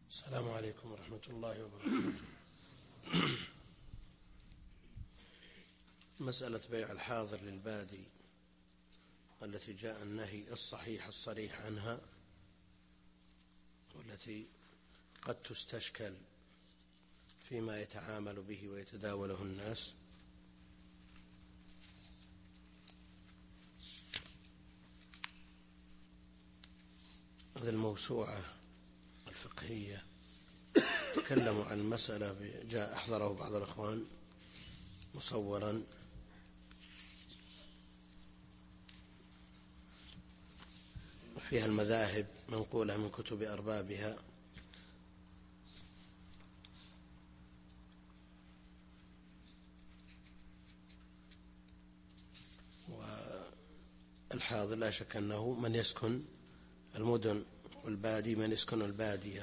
السلام عليكم ورحمة الله وبركاته. مسألة بيع الحاضر للبادي التي جاء النهي الصحيح الصريح عنها، والتي قد تستشكل فيما يتعامل به ويتداوله الناس. هذه الموسوعة الفقهية تكلموا عن المسألة، جاء أحضره بعض الأخوان مصورا، فيها المذاهب منقولة من كتب أربابها، والحاضر لا شك أنه من يسكن المدن، والبادي من يسكن البادية.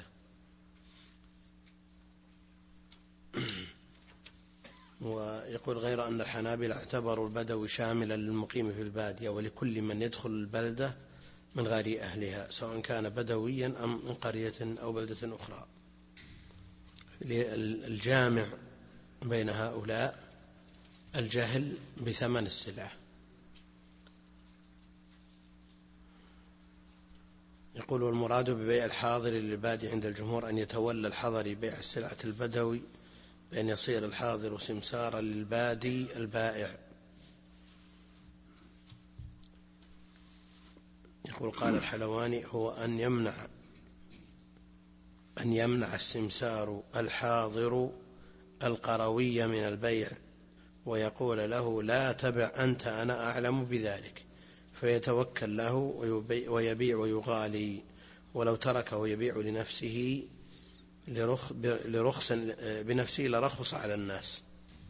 ويقول غير أن الحنابلة اعتبروا البدوي شاملا للمقيم في البادية ولكل من يدخل البلدة من غير أهلها، سواء كان بدويا أم من قرية أو بلدة أخرى. الجامع بين هؤلاء الجهل بثمن السلعة. يقول والمراد ببيع الحاضر للبادي عند الجمهور أن يتولى الحضري بيع السلعة البدوي بأن يصير الحاضر سمسارا للبادي البائع. يقول قال الحلواني هو أن يمنع السمسار الحاضر القروي من البيع ويقول له لا تبع أنت أنا أعلم بذلك، فيتوكل له ويبيع ويغالي، ولو تركه يبيع لنفسه لرخص بنفسه لرخص على الناس.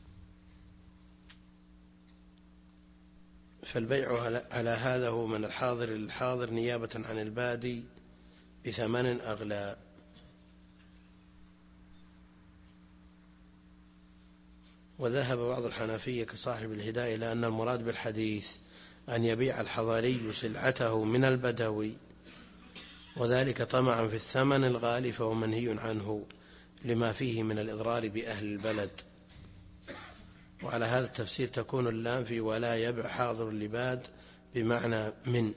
فالبيع على هذا هو من الحاضر للحاضر نيابة عن البادي بثمن أغلى. وذهب بعض الحنفية كصاحب الهداية إلى أن المراد بالحديث أن يبيع الحضري سلعته من البدوي، وذلك طمعا في الثمن الغالي، فهو منهي عنه لما فيه من الإضرار بأهل البلد. وعلى هذا التفسير تكون اللام في ولا يبع حاضر اللباد بمعنى من.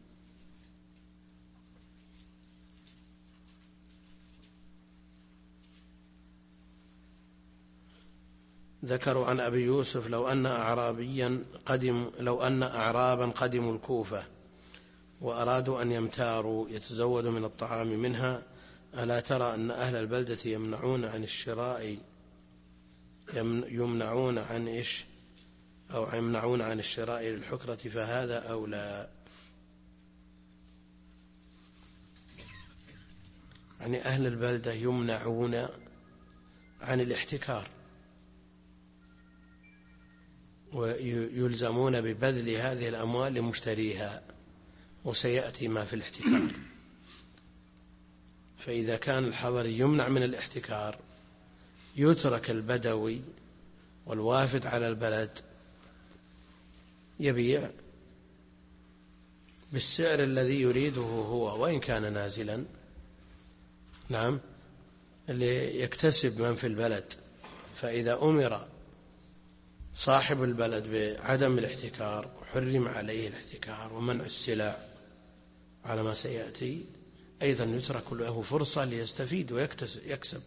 ذكروا عن أبي يوسف لو أن أعرابا قدموا الكوفة وأرادوا أن يمتاروا يتزودوا من الطعام منها، ألا ترى أن أهل البلدة يمنعون عن الشراء يمنعون عن الشراء للحكرة، فهذا أولى. يعني أهل البلدة يمنعون عن الاحتكار ويلزمون ببذل هذه الأموال لمشتريها، وسيأتي ما في الاحتكار. فإذا كان الحضري يمنع من الاحتكار يترك البدوي والوافد على البلد يبيع بالسعر الذي يريده هو وإن كان نازلا، نعم، ليكتسب من في البلد. فإذا أمر صاحب البلد بعدم الاحتكار وحرم عليه الاحتكار ومنع السلع على ما سيأتي، أيضا يترك له فرصة ليستفيد ويكسب.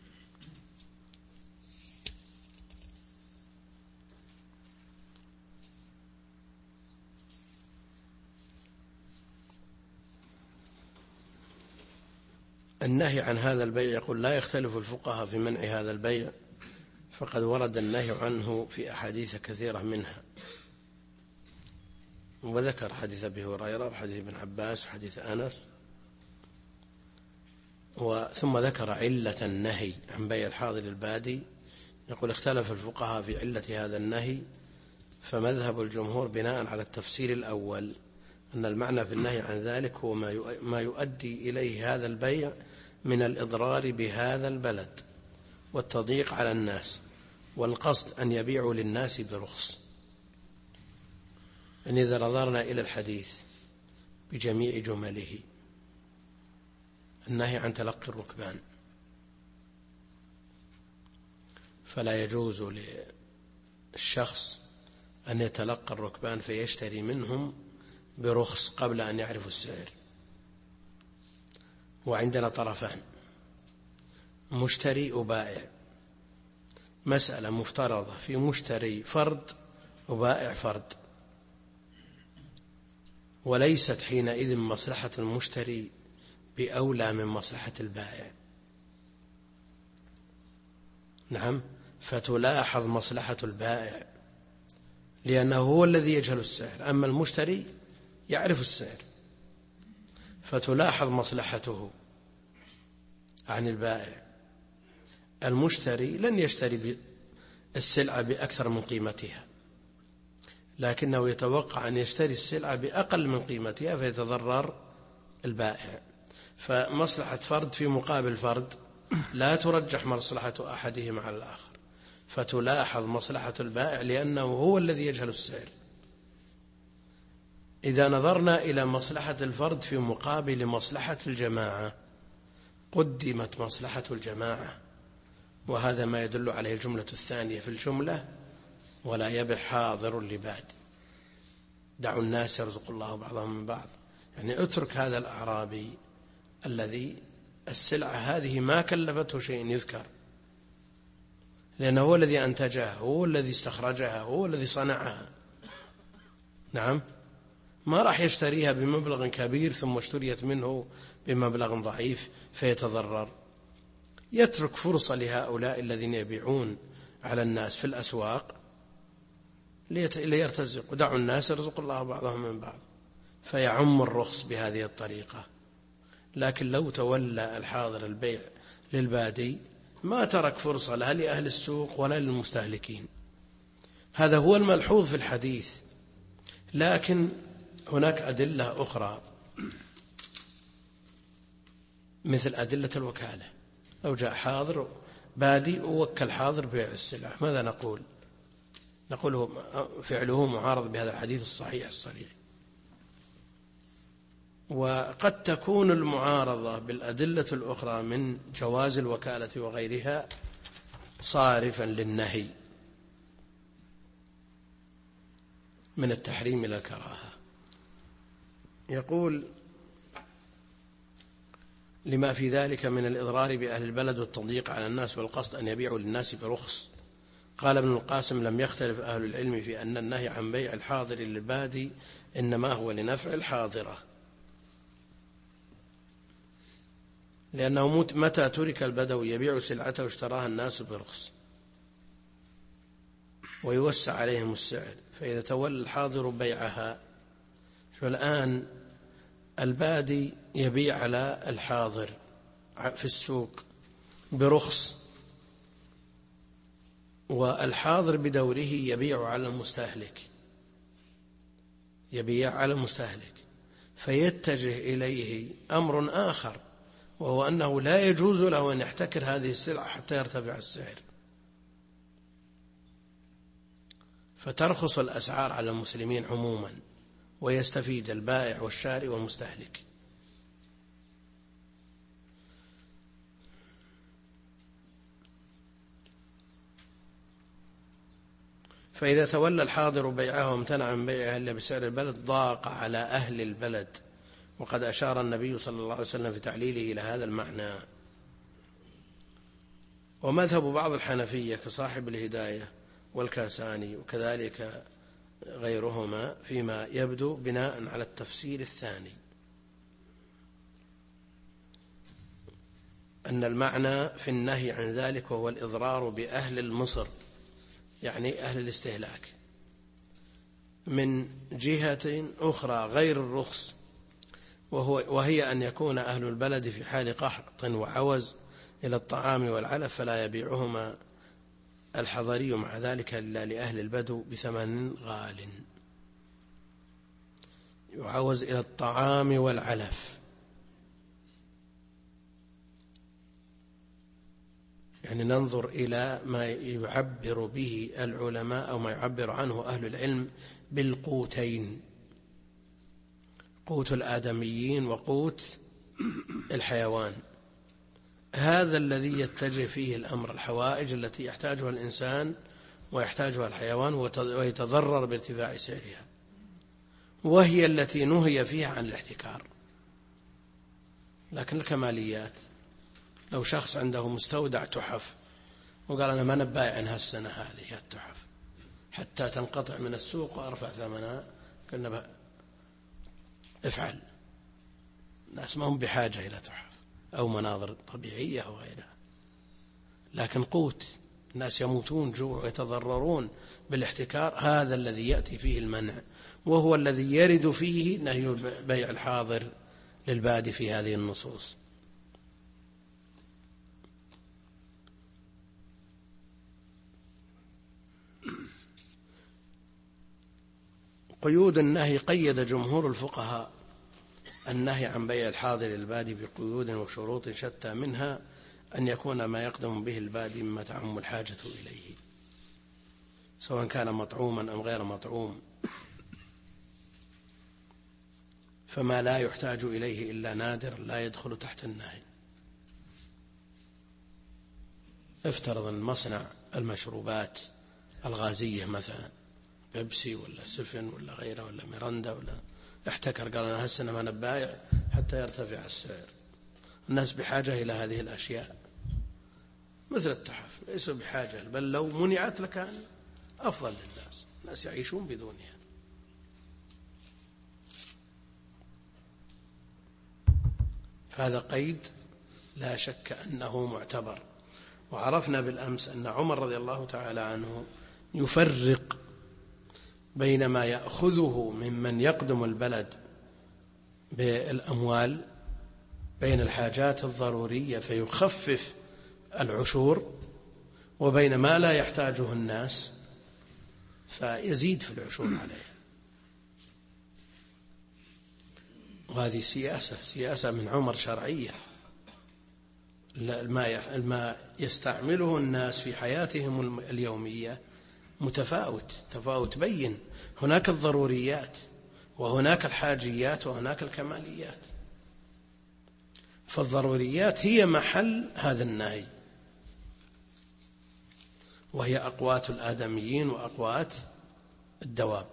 النهي عن هذا البيع، يقول لا يختلف الفقهاء في منع هذا البيع، فقد ورد النهي عنه في أحاديث كثيرة منها، وذكر حديث أبي هريرة وحديث ابن عباس وحديث أنس، ثم ذكر علة النهي عن بيع الحاضر البادي. يقول اختلف الفقهاء في علة هذا النهي، فمذهب الجمهور بناء على التفسير الأول أن المعنى في النهي عن ذلك هو ما يؤدي إليه هذا البيع من الإضرار بهذا البلد والتضييق على الناس، والقصد أن يبيعوا للناس برخص. إن إذا نظرنا إلى الحديث بجميع جمله، النهي عن تلقي الركبان فلا يجوز للشخص أن يتلقى الركبان فيشتري منهم برخص قبل أن يعرفوا السعر. وعندنا طرفان، مشتري وبائع، مسألة مفترضة في مشتري فرد وبائع فرد، وليست حينئذ مصلحة المشتري بأولى من مصلحة البائع. نعم، فتلاحظ مصلحة البائع لأنه هو الذي يجهل السعر، أما المشتري يعرف السعر، فتلاحظ مصلحته عن البائع. المشتري لن يشتري السلعة بأكثر من قيمتها، لكنه يتوقع أن يشتري السلعة بأقل من قيمتها فيتضرر البائع. فمصلحة فرد في مقابل فرد لا ترجح مصلحة أحدهما على الآخر، فتلاحظ مصلحة البائع لأنه هو الذي يجهل السعر. إذا نظرنا إلى مصلحة الفرد في مقابل مصلحة الجماعة قدمت مصلحة الجماعة، وهذا ما يدل عليه الجملة الثانية في الجملة: ولا يبع حاضر لباد. دعوا الناس يرزق الله بعضهم من بعض، يعني اترك هذا الأعرابي الذي السلعة هذه ما كلفته شيء يذكر، لأنه هو الذي أنتجها، هو الذي استخرجها، هو الذي صنعها. نعم، ما راح يشتريها بمبلغ كبير ثم اشتريت منه بمبلغ ضعيف فيتضرر. يترك فرصة لهؤلاء الذين يبيعون على الناس في الأسواق ليرتزق. ودعوا الناس يرزق الله بعضهم من بعض، فيعم الرخص بهذه الطريقة. لكن لو تولى الحاضر البيع للبادي ما ترك فرصة لا لأهل السوق ولا للمستهلكين. هذا هو الملحوظ في الحديث. لكن هناك أدلة أخرى مثل أدلة الوكالة. لو جاء حاضر بادي ووكل حاضر بيع السلعة، ماذا نقول؟ نقول فعله معارض بهذا الحديث الصحيح الصريح. وقد تكون المعارضة بالأدلة الأخرى من جواز الوكالة وغيرها صارفا للنهي من التحريم إلى الكراهة. يقول: لما في ذلك من الإضرار بأهل البلد والتضييق على الناس والقصد أن يبيعوا للناس برخص. قال ابن القاسم: لم يختلف أهل العلم في أن النهي عن بيع الحاضر للبادي إنما هو لنفع الحاضرة، لأنه متى ترك البدوي يبيع سلعته اشتراها الناس برخص ويوسع عليهم السعر، فإذا تولى الحاضر بيعها. فالآن البادي يبيع على الحاضر في السوق برخص، والحاضر بدوره يبيع على المستهلك، فيتجه إليه أمر آخر، وهو أنه لا يجوز له أن يحتكر هذه السلعة حتى يرتفع السعر، فترخص الأسعار على المسلمين عموما، ويستفيد البائع والشاري والمستهلك. فإذا تولى الحاضر بيعها وامتنع من بيعها إلا بسعر البلد ضاق على أهل البلد، وقد أشار النبي صلى الله عليه وسلم في تعليله إلى هذا المعنى. ومذهب بعض الحنفية كصاحب الهداية والكاساني وكذلك غيرهما فيما يبدو بناء على التفسير الثاني، أن المعنى في النهي عن ذلك وهو الإضرار بأهل المصر، يعني أهل الاستهلاك، من جهة أخرى غير الرخص، وهي أن يكون أهل البلد في حال قحط وعوز إلى الطعام والعلف، فلا يبيعهما الحضري مع ذلك إلا لأهل البدو بثمن غال. يعوز إلى الطعام والعلف، يعني ننظر إلى ما يعبر به العلماء أو ما يعبر عنه أهل العلم بالقوتين: قوت الآدميين وقوت الحيوان. هذا الذي يتجه فيه الأمر، الحوائج التي يحتاجها الإنسان ويحتاجها الحيوان ويتضرر بارتفاع سعرها، وهي التي نهي فيها عن الاحتكار. لكن الكماليات، لو شخص عنده مستودع تحف وقال أنا ما نبايع عنها السنة هذه التحف حتى تنقطع من السوق وأرفع ثمنها، قلنا افعل. الناس ما هم بحاجة إلى تحف أو مناظر طبيعية أو غيرها، لكن قوت، الناس يموتون جوع ويتضررون بالاحتكار، هذا الذي يأتي فيه المنع، وهو الذي يرد فيه نهي بيع الحاضر للبادي في هذه النصوص. قيود النهي، قيد جمهور الفقهاء النهي عن بيع الحاضر للبادي بقيود وشروط شتى، منها أن يكون ما يقدم به البادي مما تعم الحاجة إليه، سواء كان مطعوما أم غير مطعوم، فما لا يحتاج إليه إلا نادر لا يدخل تحت النهي. افترض المصنع المشروبات الغازية مثلا بيبسي ولا سفن ولا غيره ولا ميرندا ولا احتكر، قال أنا هالسنة ما نبايع حتى يرتفع السعر. الناس بحاجة إلى هذه الأشياء مثل التحف، ليسوا بحاجة، بل لو منعت لكان أفضل للناس، الناس يعيشون بدونها. فهذا قيد لا شك أنه معتبر. وعرفنا بالأمس أن عمر رضي الله تعالى عنه يفرق بين ما يأخذه ممن يقدم البلد بالأموال بين الحاجات الضرورية فيخفف العشور، وبين ما لا يحتاجه الناس فيزيد في العشور عليها. وهذه سياسة من عمر شرعية. ما يستعمله الناس في حياتهم اليومية تفاوت بين، هناك الضروريات وهناك الحاجيات وهناك الكماليات. فالضروريات هي محل هذا النهي، وهي أقوات الآدميين وأقوات الدواب.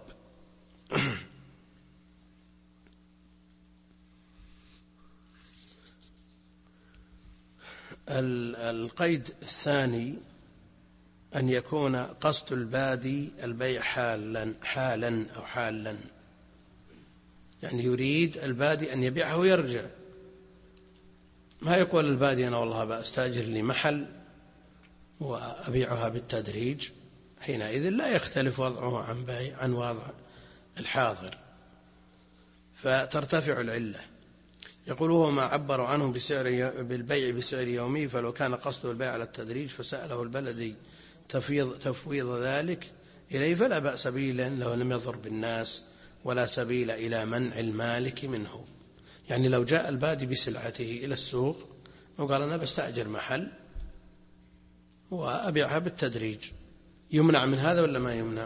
القيد الثاني أن يكون قصد البادي البيع حالا أو حالا، يعني يريد البادي أن يبيعه ويرجع، ما يقول البادي أنا والله بأستأجر لي محل وأبيعها بالتدريج، حينئذ لا يختلف وضعه عن وضع الحاضر فترتفع العلة. يقول هو ما عبروا عنه بالبيع بسعر يومي، فلو كان قصده البيع على التدريج فسأله البلدي تفويض ذلك إليه فلا بأس به، لأنه لم يضر بالناس ولا سبيل إلى منع المالك منه. يعني لو جاء البادي بسلعته إلى السوق وقال أنا بستأجر محل وأبيعها بالتدريج، يمنع من هذا ولا ما يمنع؟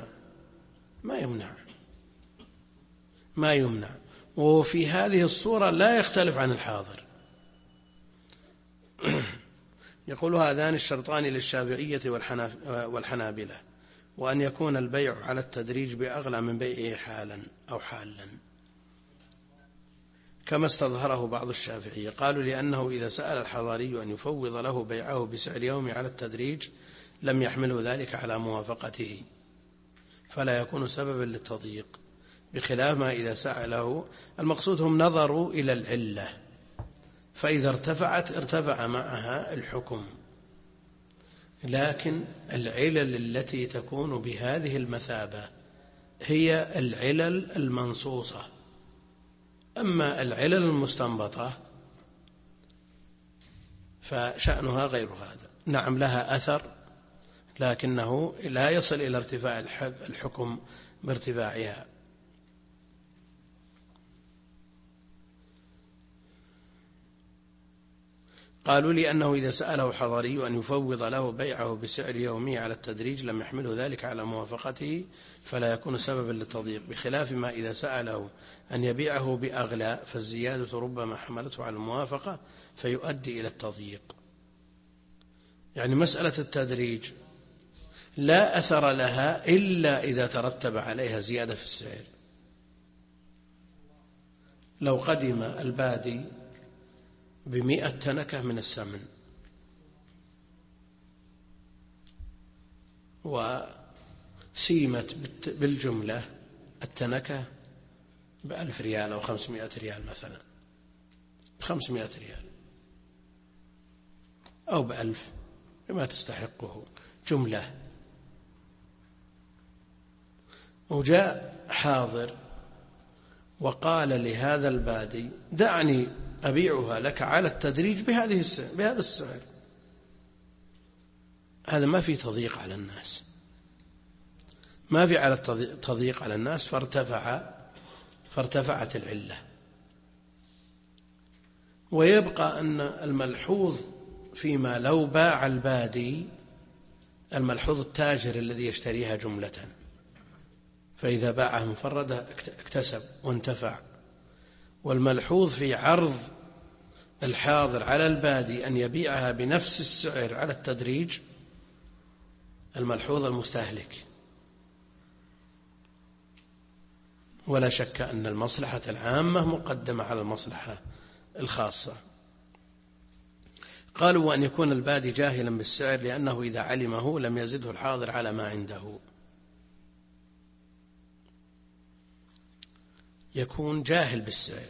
ما يمنع. وفي هذه الصورة لا يختلف عن الحاضر. يقول هذان الشرطان للشافعية والحنابلة، وأن يكون البيع على التدريج بأغلى من بيعه حالا أو حالا، كما استظهره بعض الشافعية. قالوا لأنه إذا سأل الحضاري أن يفوض له بيعه بسعر يومي على التدريج لم يحمله ذلك على موافقته، فلا يكون سببا للتضييق، بخلاف ما إذا سأله. المقصود هم نظروا إلى العلة، فإذا ارتفع معها الحكم. لكن العلل التي تكون بهذه المثابة هي العلل المنصوصة، أما العلل المستنبطة فشأنها غير هذا. نعم لها أثر، لكنه لا يصل إلى ارتفاع الحكم بارتفاعها. قالوا لأنه إذا سأله الحضري أن يفوض له بيعه بسعر يومي على التدريج لم يحمله ذلك على موافقته، فلا يكون سببا للتضييق، بخلاف ما إذا سأله أن يبيعه بأغلى فالزيادة ربما حملته على الموافقة فيؤدي إلى التضييق. يعني مسألة التدريج لا أثر لها إلا إذا ترتب عليها زيادة في السعر. لو قدم البادي ب100 تنكة من السمن وسيمت بالجملة التنكة ب1000 ريال أو 500 ريال مثلا، 500 ريال أو ب1000 بما تستحقه جملة، وجاء حاضر وقال لهذا البادي دعني أبيعها لك على التدريج بهذا السعر، هذا ما في تضييق على الناس، ما في على تضييق على الناس، فارتفعت العلة. ويبقى أن الملحوظ فيما لو باع البادي، الملحوظ التاجر الذي يشتريها جملة، فإذا باعها مفردة اكتسب وانتفع. والملحوظ في عرض الحاضر على البادي أن يبيعها بنفس السعر على التدريج الملحوظ المستهلك. ولا شك أن المصلحة العامة مقدمة على المصلحة الخاصة. قالوا وأن يكون البادي جاهلا بالسعر لأنه إذا علمه لم يزده الحاضر على ما عنده. يكون جاهل بالسعر.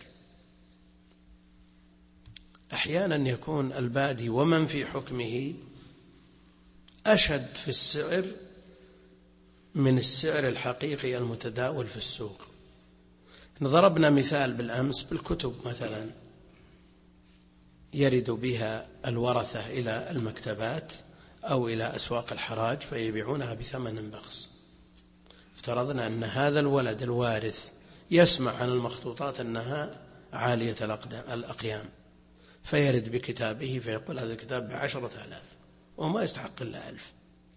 أحيانا يكون البادي ومن في حكمه أشد في السعر من السعر الحقيقي المتداول في السوق. ضربنا مثال بالأمس بالكتب مثلا، يرد بها الورثة إلى المكتبات أو إلى أسواق الحراج فيبيعونها بثمن بخس. افترضنا أن هذا الولد الوارث يسمع عن المخطوطات أنها عالية الأقيام، فيرد بكتابه فيقول هذا الكتاب ب10,000 وما يستحق إلا 1000.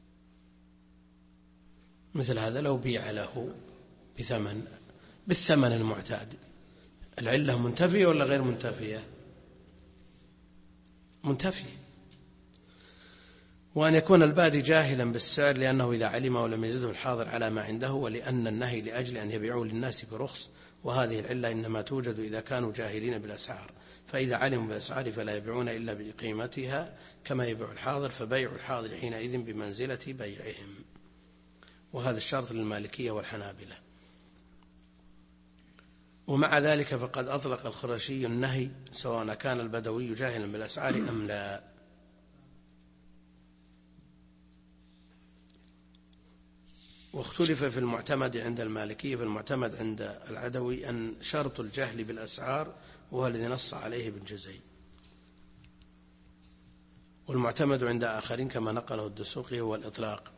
مثل هذا لو بيع له بالثمن المعتاد، العلة منتفية ولا غير منتفية؟ منتفية. وأن يكون البادي جاهلا بالسعر لأنه إذا علمه ولم يزده الحاضر على ما عنده، ولأن النهي لأجل أن يبيعوا للناس برخص، وهذه العلة إنما توجد إذا كانوا جاهلين بالأسعار، فإذا علموا بالأسعار فلا يبيعون إلا بقيمتها كما يبيع الحاضر، فبيع الحاضر حينئذ بمنزلة بيعهم. وهذا الشرط للمالكية والحنابلة. ومع ذلك فقد أطلق الخرشي النهي سواء كان البدوي جاهلا بالأسعار أم لا. واختلف في المعتمد عند المالكية. في المعتمد عند العدوي أن شرط الجهل بالأسعار وهو الذي نص عليه ابن جزي، والمعتمد عند آخرين كما نقله الدسوقي هو الإطلاق.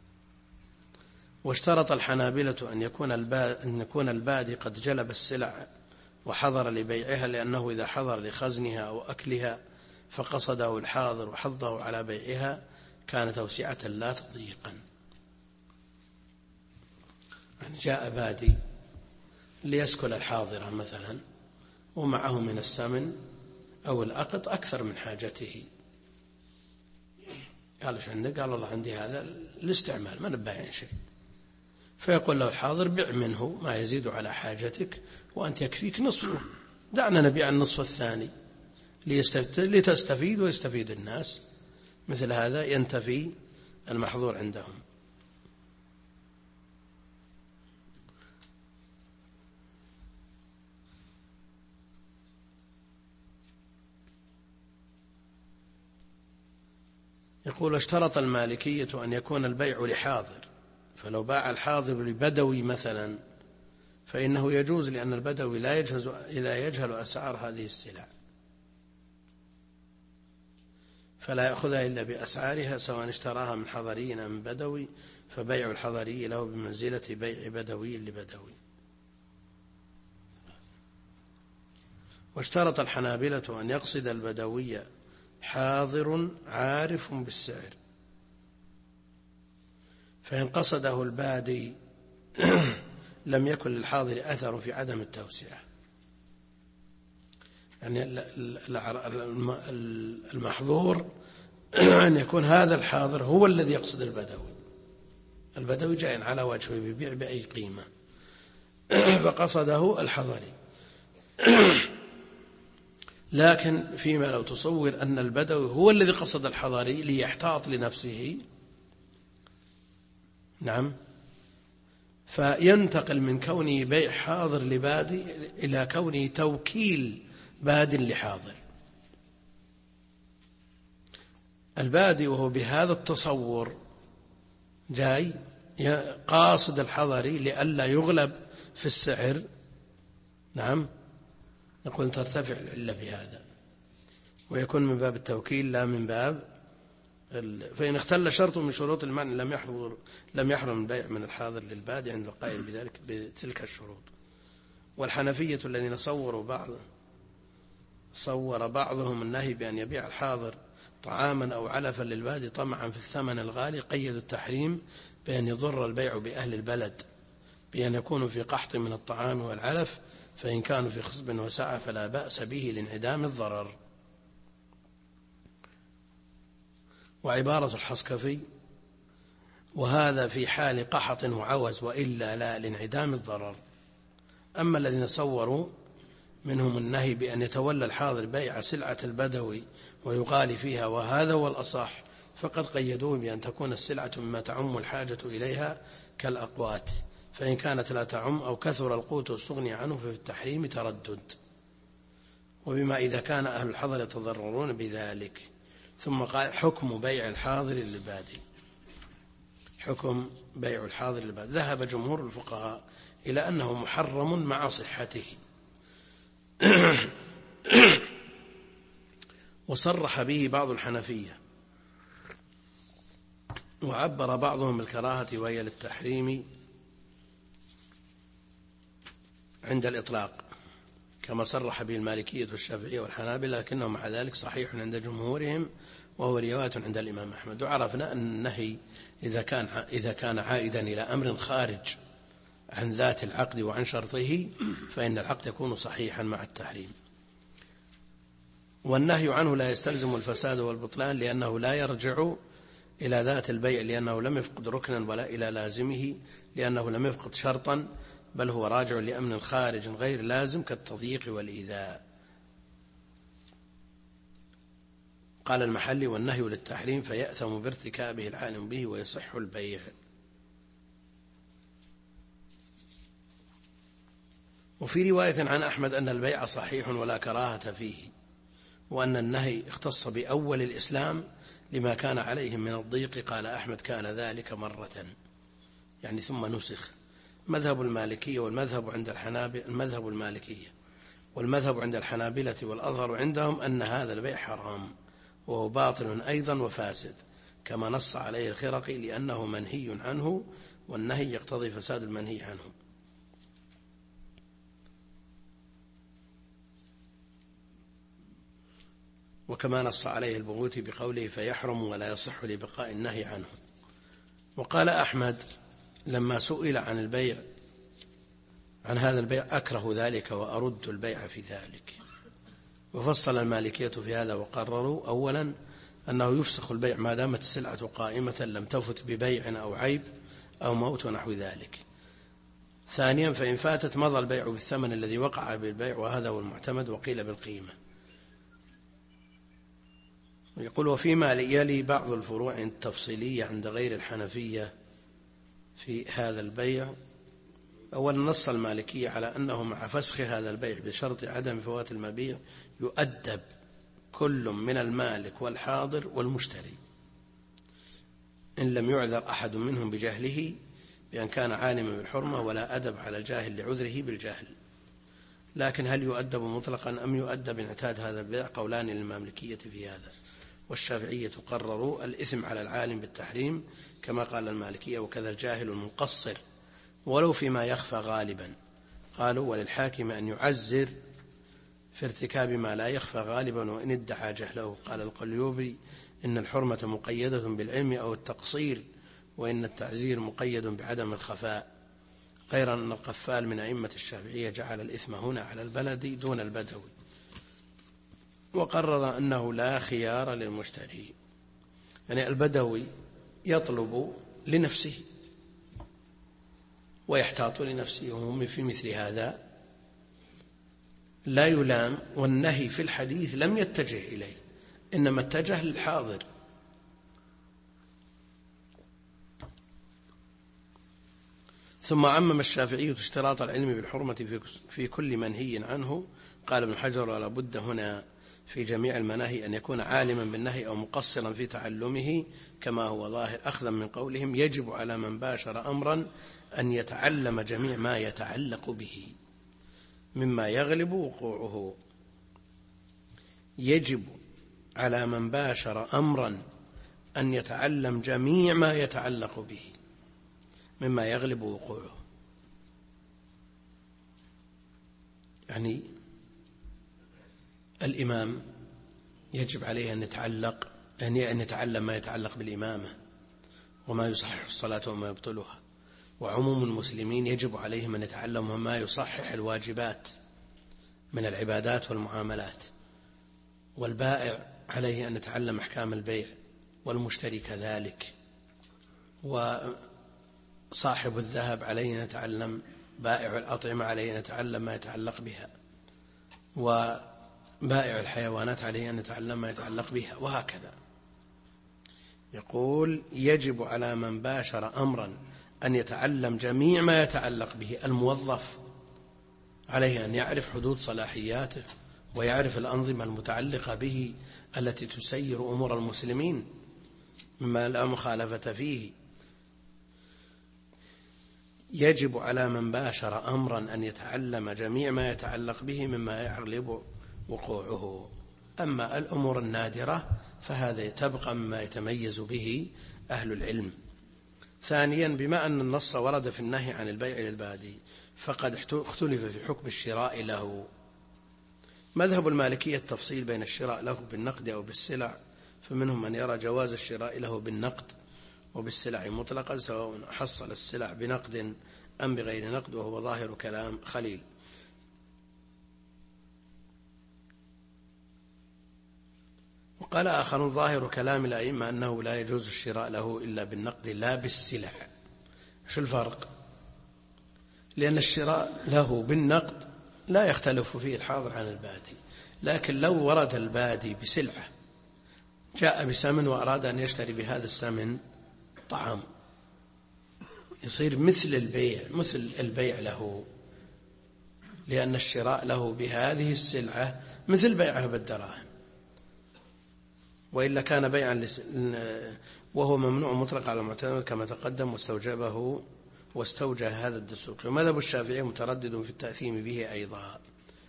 واشترط الحنابلة أن يكون البادي قد جلب السلع وحضر لبيعها، لأنه إذا حضر لخزنها أو أكلها فقصده الحاضر وحضه على بيعها كان توسعة لا تضييقا. يعني جاء بادي ليسكن الحاضرة مثلا ومعه من السمن أو الأقط أكثر من حاجته، قال ايش عندك؟ قال والله عندي هذا الاستعمال ما نبايع شيء، فيقول له الحاضر بيع منه ما يزيد على حاجتك وأنت يكفيك نصفه، دعنا نبيع النصف الثاني لتستفيد ويستفيد الناس. مثل هذا ينتفي المحظور عندهم. يقول اشترط المالكية أن يكون البيع لحاضر، فلو باع الحاضر لبدوي مثلا فإنه يجوز، لأن البدوي لا يجهل أسعار هذه السلع، فلا يأخذها إلا بأسعارها سواء اشتراها من حضري أم من بدوي، فبيع الحضري له بمنزلة بيع بدوي لبدوي. واشترط الحنابلة أن يقصد البدوي حاضر عارف بالسعر، فإن قصده البادي لم يكن للحاضر أثر في عدم التوسعة. يعني المحظور أن يكون هذا الحاضر هو الذي يقصد البدوي جاء على وجهه يبيع بأي قيمة فقصده الحضري. لكن فيما لو تصور أن البدوي هو الذي قصد الحضري ليحتاط لنفسه، نعم، فينتقل من كونه بيع حاضر لبادي إلى كونه توكيل باد لحاضر. البادي وهو بهذا التصور جاي قاصد الحضري لئلا يغلب في السعر، نعم، نقول ترتفع العلة في هذا ويكون من باب التوكيل لا من باب فإن اختل شرط من شروط المعنى لم يحرم البيع من الحاضر للبادي عند القائل بذلك بتلك الشروط. والحنفية الذين صور بعضهم النهي بأن يبيع الحاضر طعاما أو علفا للبادي طمعا في الثمن الغالي قيدوا التحريم بأن يضر البيع بأهل البلد بأن يكونوا في قحط من الطعام والعلف، فإن كانوا في خصب وسعة فلا بأس به لانعدام الضرر. وعبارة الحصكفي وهذا في حال قحط وعوز وإلا لا لانعدام الضرر. أما الذين صوروا منهم النهي بأن يتولى الحاضر بيع سلعة البدوي ويغالي فيها وهذا هو الأصح، فقد قيدوه بأن تكون السلعة مما تعم الحاجة إليها كالأقوات، فإن كانت لا تعم أو كثر القوت واستغني عنه ففي التحريم تردد، وبما إذا كان أهل الحضر يتضررون بذلك. ثم قال حكم بيع الحاضر للبادي. حكم بيع الحاضر للبادي ذهب جمهور الفقهاء إلى أنه محرم مع صحته وصرح به بعض الحنفية، وعبر بعضهم بالكراهة وهي للتحريم عند الإطلاق كما صرح به المالكية والشافعية والحنابلة، لكنه مع ذلك صحيح عند جمهورهم وهو رواية عند الإمام أحمد. وعرفنا أن النهي إذا كان عائدا إلى أمر خارج عن ذات العقد وعن شرطه فإن العقد يكون صحيحا مع التحريم. والنهي عنه لا يستلزم الفساد والبطلان لأنه لا يرجع إلى ذات البيع لأنه لم يفقد ركنا ولا إلى لازمه لأنه لم يفقد شرطا، بل هو راجع لأمن خارج غير لازم كالتضييق والإيذاء. قال المحلي والنهي للتحريم فيأثم بارتكابه العالم به ويصح البيع. وفي رواية عن أحمد أن البيع صحيح ولا كراهة فيه، وأن النهي اختص بأول الإسلام لما كان عليهم من الضيق. قال أحمد كان ذلك مرة، يعني ثم نسخ. مذهب المالكية والمذهب عند الحنابلة، المذهب المالكية والمذهب عند الحنابلة والأظهر عندهم أن هذا البيع حرام وهو باطل أيضا وفاسد كما نص عليه الخرقي لأنه منهي عنه والنهي يقتضي فساد المنهي عنه. وكما نص عليه البغوثي بقوله فيحرم ولا يصح لبقاء النهي عنه. وقال أحمد لما سئل عن البيع عن هذا البيع أكره ذلك وأرد البيع في ذلك. وفصل المالكية في هذا وقرروا أولا أنه يفسخ البيع ما دامت السلعة قائمة لم تفت ببيع أو عيب أو موت ونحو ذلك. ثانيا فإن فاتت مضى البيع بالثمن الذي وقع بالبيع وهذا هو المعتمد وقيل بالقيمة. يقول وفيما يلي بعض الفروع التفصيلية عند غير الحنفية في هذا البيع. أولا نص المالكية على أنه مع فسخ هذا البيع بشرط عدم فوات المبيع يؤدب كل من المالك والحاضر والمشتري إن لم يعذر أحد منهم بجهله بأن كان عالما بالحرمة، ولا أدب على الجاهل لعذره بالجهل. لكن هل يؤدب مطلقا أم يؤدب إن اعتاد هذا البيع؟ قولان للمالكية في هذا. والشافعية قرروا الإثم على العالم بالتحريم كما قال المالكية، وكذا الجاهل المقصر ولو فيما يخفى غالبا. قالوا وللحاكم أن يعزر في ارتكاب ما لا يخفى غالبا وإن ادعى جهله. قال القليوبي إن الحرمة مقيدة بالعلم أو التقصير، وإن التعزير مقيد بعدم الخفاء، غير أن القفال من أئمة الشافعية جعل الإثم هنا على البلد دون البدوي، وقرر أنه لا خيار للمشتري. يعني البدوي يطلب لنفسه ويحتاط لنفسه، وهم في مثل هذا لا يلام، والنهي في الحديث لم يتجه إليه، إنما اتجه للحاضر. ثم عمم الشافعي اشتراط العلم بالحرمة في كل منهي عنه. قال ابن حجر: ولا بد هنا في جميع المناهي أن يكون عالما بالنهي أو مقصرا في تعلمه، كما هو ظاهر أخذا من قولهم: يجب على من باشر أمرا أن يتعلم جميع ما يتعلق به مما يغلب وقوعه. يجب على من باشر أمرا أن يتعلم جميع ما يتعلق به مما يغلب وقوعه. يعني الإمام يجب عليه أن يتعلم ما يتعلق بالإمامة وما يصحح الصلاة وما يبطلها، وعموم المسلمين يجب عليهم أن يتعلموا ما يصحح الواجبات من العبادات والمعاملات، والبائع عليه أن يتعلم أحكام البيع، والمشتري كذلك، وصاحب الذهب عليه أن يتعلم، بائع الأطعمة عليه أن يتعلم ما يتعلق بها، وبائع الحيوانات عليه أن يتعلم ما يتعلق بها، وهكذا. يقول: يجب على من باشر أمرا أن يتعلم جميع ما يتعلق به. الموظف عليه أن يعرف حدود صلاحياته، ويعرف الأنظمة المتعلقة به التي تسير أمور المسلمين مما لا مخالفة فيه. يجب على من باشر أمرا أن يتعلم جميع ما يتعلق به مما يغلب وقوعه. أما الأمور النادرة فهذا تبقى مما يتميز به أهل العلم. ثانيا، بما أن النص ورد في النهي عن البيع للبادي فقد اختلف في حكم الشراء له. مذهب المالكية التفصيل بين الشراء له بالنقد أو بالسلع، فمنهم من يرى جواز الشراء له بالنقد وبالسلع مطلقا، سواء حصل السلع بنقد أم بغير نقد، وهو ظاهر كلام خليل. وقال آخر: ظاهر كلام الأئمة أنه لا يجوز الشراء له إلا بالنقد لا بالسلع. شو الفرق؟ لأن الشراء له بالنقد لا يختلف فيه الحاضر عن البادي، لكن لو ورد البادي بسلعة، جاء بثمن وأراد أن يشتري بهذا الثمن طعام، يصير مثل البيع له، لأن الشراء له بهذه السلعة مثل بيعه بالدراهم، وإلا كان بيعا وهو ممنوع مطلق على المعتمد كما تقدم، واستوجه هذا الدسوقي. ومذهب الشافعي متردد في التأثيم به أيضا.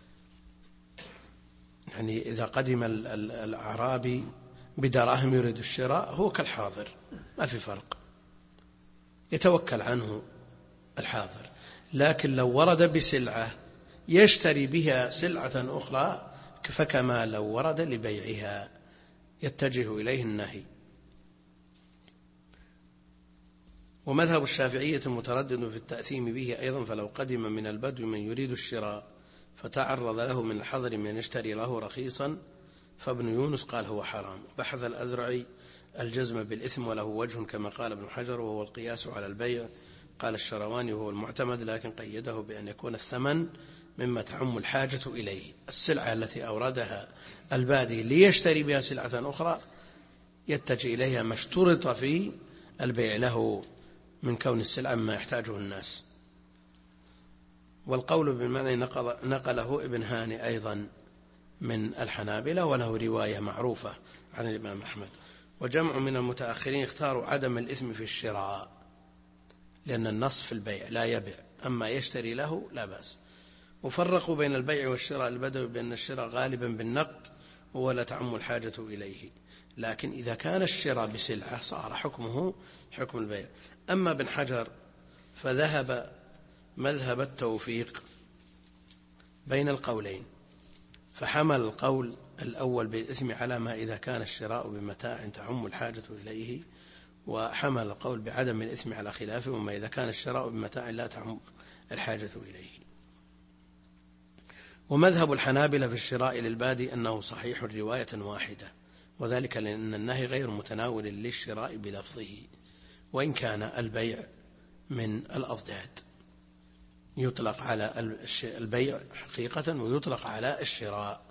يعني إذا قدم الأعرابي بدراهم يريد الشراء هو كالحاضر، ما في فرق، يتوكل عنه الحاضر. لكن لو ورد بسلعة يشتري بها سلعة أخرى فكما لو ورد لبيعها، يتجه إليه النهي. ومذهب الشافعية متردد في التأثيم به أيضا، فلو قدم من البدو من يريد الشراء فتعرض له من الحضر من يشتري له رخيصا، فابن يونس قال هو حرام. بحث الأذرعي الجزم بالإثم وله وجه كما قال ابن حجر، وهو القياس على البيع. قال الشرواني وهو المعتمد، لكن قيده بأن يكون الثمن مما تعم الحاجة إليه. السلعة التي أوردها البادي ليشتري بها سلعة أخرى يتجه إليها ما اشترط في البيع له من كون السلعة مما يحتاجه الناس. والقول بالمعنى نقله ابن هاني أيضا من الحنابلة، وله رواية معروفة عن الإمام أحمد. وجمع من المتأخرين اختاروا عدم الإثم في الشراء، لأن النص في البيع لا يبيع، أما يشتري له لا بأس. وفرقوا بين البيع والشراء البدوي بأن الشراء غالبا بالنقد ولا تعم الحاجة إليه، لكن إذا كان الشراء بسلعة صار حكمه حكم البيع. أما ابن حجر فذهب مذهب التوفيق بين القولين، فحمل القول الأول بالإثم على ما إذا كان الشراء بمتاع تعم الحاجة إليه، وحمل القول بعدم الإثم على خلافه وما إذا كان الشراء بمتاع لا تعم الحاجة إليه. ومذهب الحنابلة في الشراء للبادي أنه صحيح رواية واحدة، وذلك لأن النهي غير متناول للشراء بلفظه، وإن كان البيع من الأضداد، يطلق على البيع حقيقة ويطلق على الشراء.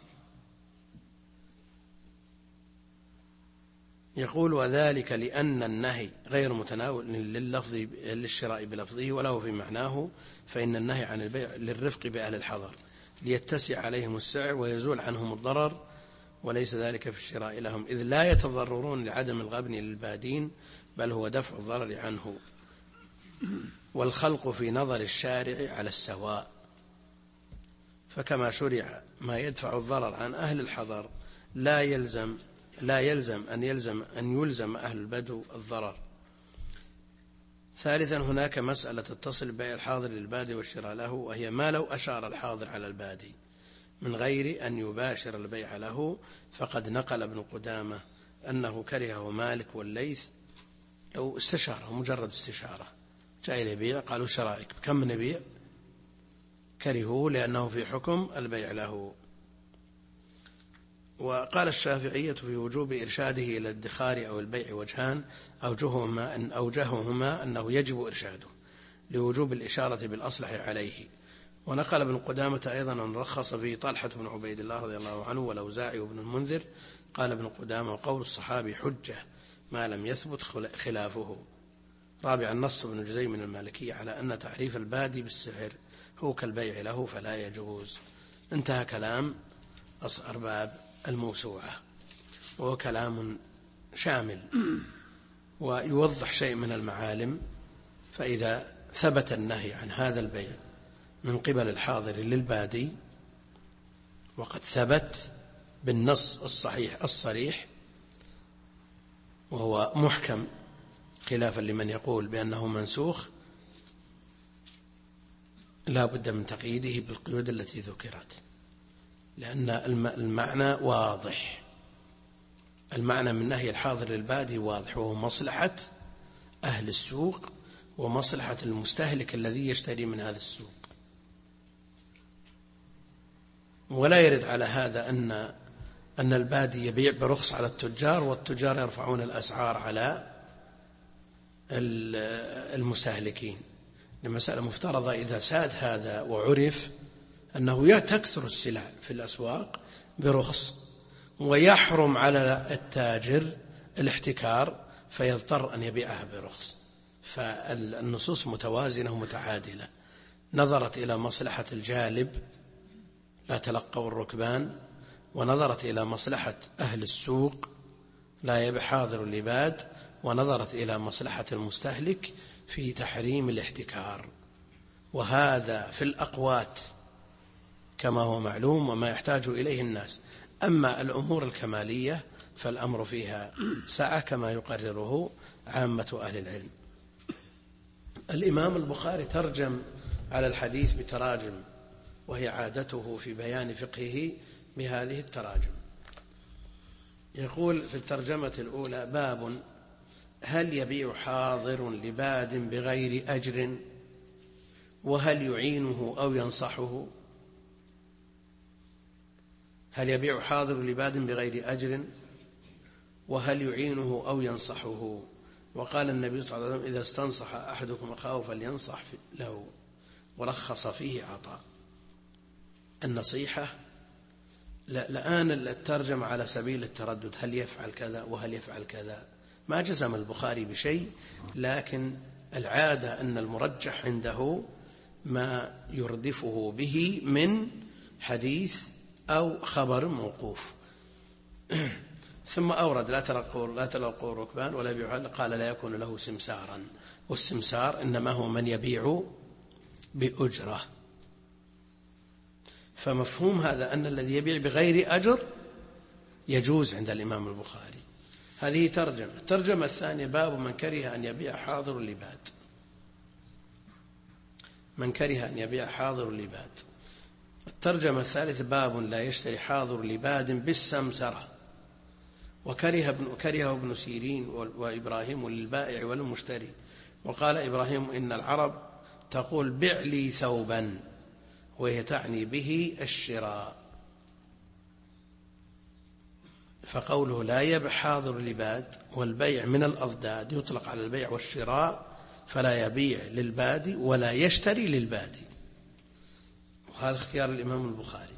يقول وذلك لأن النهي غير متناول للشراء بلفظه وله في معناه، فإن النهي عن البيع للرفق بأهل الحضر ليتسع عليهم السعر ويزول عنهم الضرر، وليس ذلك في الشراء لهم، إذ لا يتضررون لعدم الغبن للبادين، بل هو دفع الضرر عنه. والخلق في نظر الشارع على السواء، فكما شرع ما يدفع الضرر عن أهل الحضر لا يلزم أن يلزم أهل البدو الضرر. ثالثا هناك مسألة تتصل بين الحاضر للبادي والشراء له، وهي ما لو أشار الحاضر على البادي من غير أن يباشر البيع له، فقد نقل ابن قدامة أنه كرهه مالك والليث لو استشاره، مجرد استشارة جاء إلى بيع قالوا شرائك كم نبيع، كرهوه لأنه في حكم البيع له. وقال الشافعية في وجوب إرشاده إلى الادخار أو البيع وجهان، أوجههما أنه يجب إرشاده لوجوب الإشارة بالأصلح عليه. ونقل ابن قدامة أيضا أن رخص فيه طلحة بن عبيد الله رضي الله عنه والأوزاعي وابن المنذر. قال ابن قدامة وقول الصحابي حجة ما لم يثبت خلافه. رابعا نص ابن جزي من المالكية على أن تعريف البادي بالسعر هو كالبيع له فلا يجوز. انتهى كلام أرباب الموسوعة، وهو كلام شامل ويوضح شيء من المعالم. فإذا ثبت النهي عن هذا البيع من قبل الحاضر للبادي، وقد ثبت بالنص الصحيح الصريح وهو محكم خلافا لمن يقول بأنه منسوخ، لا بد من تقييده بالقيود التي ذكرت، لأن المعنى واضح. المعنى من نهي الحاضر للبادي واضح، وهو مصلحة أهل السوق ومصلحة المستهلك الذي يشتري من هذا السوق. ولا يرد على هذا أن البادي يبيع برخص على التجار والتجار يرفعون الأسعار على المستهلكين. المسألة مفترضة إذا ساد هذا وعرف أنه تكثر السلع في الأسواق برخص، ويحرم على التاجر الاحتكار فيضطر أن يبيعها برخص. فالنصوص متوازنة ومتعادلة، نظرت إلى مصلحة الجالب لا تلقوا الركبان، ونظرت إلى مصلحة أهل السوق لا يبيع حاضر اللباد، ونظرت إلى مصلحة المستهلك في تحريم الاحتكار. وهذا في الأقوات كما هو معلوم وما يحتاج إليه الناس. أما الأمور الكمالية فالأمر فيها سعة كما يقرره عامة أهل العلم. الإمام البخاري ترجم على الحديث بتراجم، وهي عادته في بيان فقهه بهذه التراجم. يقول في الترجمة الأولى: باب هل يبيع حاضر لباد بغير أجر، وهل يعينه أو ينصحه؟ هل يبيع حاضر لباد بغير أجر، وهل يعينه أو ينصحه؟ وقال النبي صلى الله عليه وسلم: إذا استنصح أحدكم أخاه فلينصح له، ورخص فيه عطاء. النصيحة الآن الترجمة على سبيل التردد، هل يفعل كذا وهل يفعل كذا. ما جزم البخاري بشيء، لكن العادة أن المرجح عنده ما يردفه به من حديث أو خبر موقوف. ثم أورد: لا تلقوا الركبان ولا يبيع، قال: لا يكون له سمسارا، والسمسار إنما هو من يبيع بأجرة. فمفهوم هذا أن الذي يبيع بغير أجر يجوز عند الإمام البخاري. هذه ترجمة. الترجمة الثانية: باب من كره أن يبيع حاضر اللباد. من كره أن يبيع حاضر اللباد. الترجمة الثالثة: باب لا يشتري حاضر لباد بالسمسرة. وكره ابن سيرين وإبراهيم للبائع والمشتري. وقال إبراهيم: إن العرب تقول بع لي ثوبا، وهي تعني به الشراء. فقوله لا يبع حاضر لباد، والبيع من الأضداد يطلق على البيع والشراء، فلا يبيع للبادي ولا يشتري للبادي، وهذا اختيار الإمام البخاري.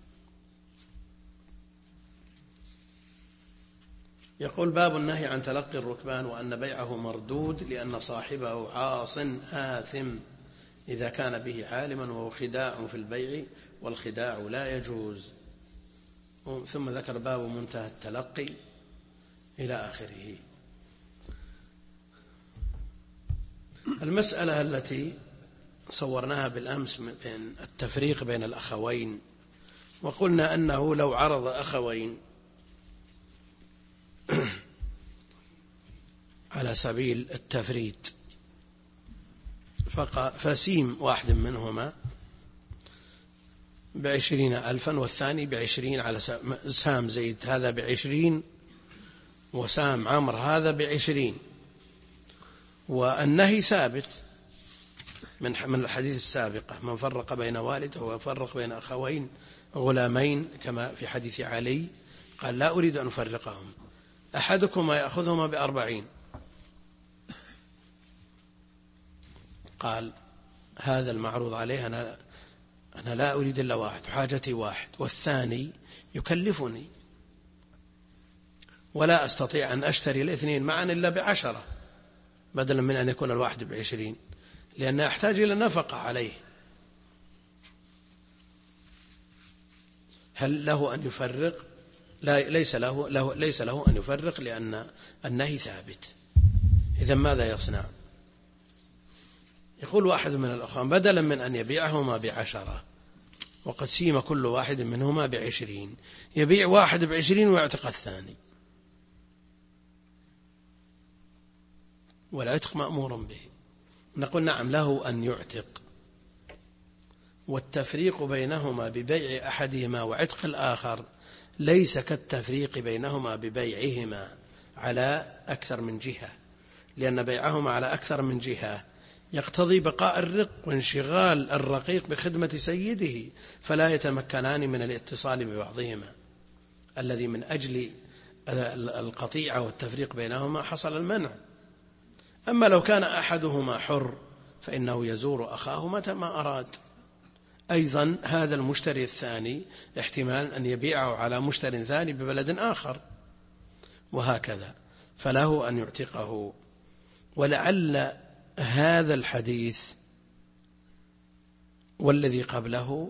يقول باب النهي عن تلقي الركبان وأن بيعه مردود لأن صاحبه عاص آثم إذا كان به عالما، وهو خداع في البيع والخداع لا يجوز. ثم ذكر باب منتهى التلقي إلى آخره. المسألة التي صورناها بالأمس من التفريق بين الأخوين، وقلنا أنه لو عرض أخوين على سبيل التفريد فسيم واحد منهما ب20,000 والثاني ب20، على سام زيد هذا ب20 وسام عمر هذا ب20، والنهي ثابت من الحديث السابقة: من فرق بين والده وفرق بين أخوين غلامين، كما في حديث علي قال لا أريد أن أفرقهم، أحدكما يأخذهما ب40. قال هذا المعروض عليه أنا لا أريد إلا واحد، حاجتي واحد، والثاني يكلفني ولا أستطيع أن أشتري الاثنين معا إلا ب10 بدلا من أن يكون الواحد ب20، لأنه يحتاج إلى نفقة عليه. هل له أن يفرق؟ لا، ليس له أن يفرق، لأن النهي ثابت. إذا ماذا يصنع؟ يقول واحد من الأخوان بدلا من أن يبيعهما ب10 وقد سيم كل واحد منهما ب20، يبيع واحد ب20 ويعتق الثاني، والعتق مأمور به. نقول نعم، له أن يعتق، والتفريق بينهما ببيع أحدهما وعتق الآخر ليس كالتفريق بينهما ببيعهما على أكثر من جهة، لأن بيعهما على أكثر من جهة يقتضي بقاء الرق وانشغال الرقيق بخدمة سيده، فلا يتمكنان من الاتصال ببعضهما، الذي من أجل القطيعة والتفريق بينهما حصل المنع. أما لو كان أحدهما حر فإنه يزور أخاه متى ما أراد. أيضا هذا المشتري الثاني احتمال أن يبيعه على مشتري ثاني ببلد آخر، وهكذا، فله أن يعتقه. ولعل هذا الحديث والذي قبله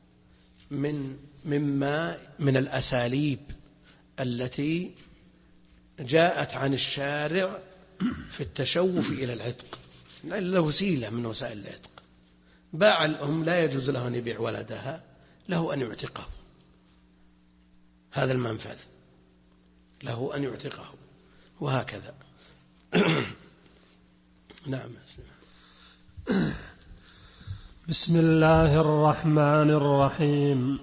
من الأساليب التي جاءت عن الشارع في التشوف إلى العتق، له وسيلة من وسائل العتق. باع الأم لا يجوز له أن يبيع ولدها، له أن يعتقه، هذا المنفذ له أن يعتقه، وهكذا. نعم. بسم الله الرحمن الرحيم.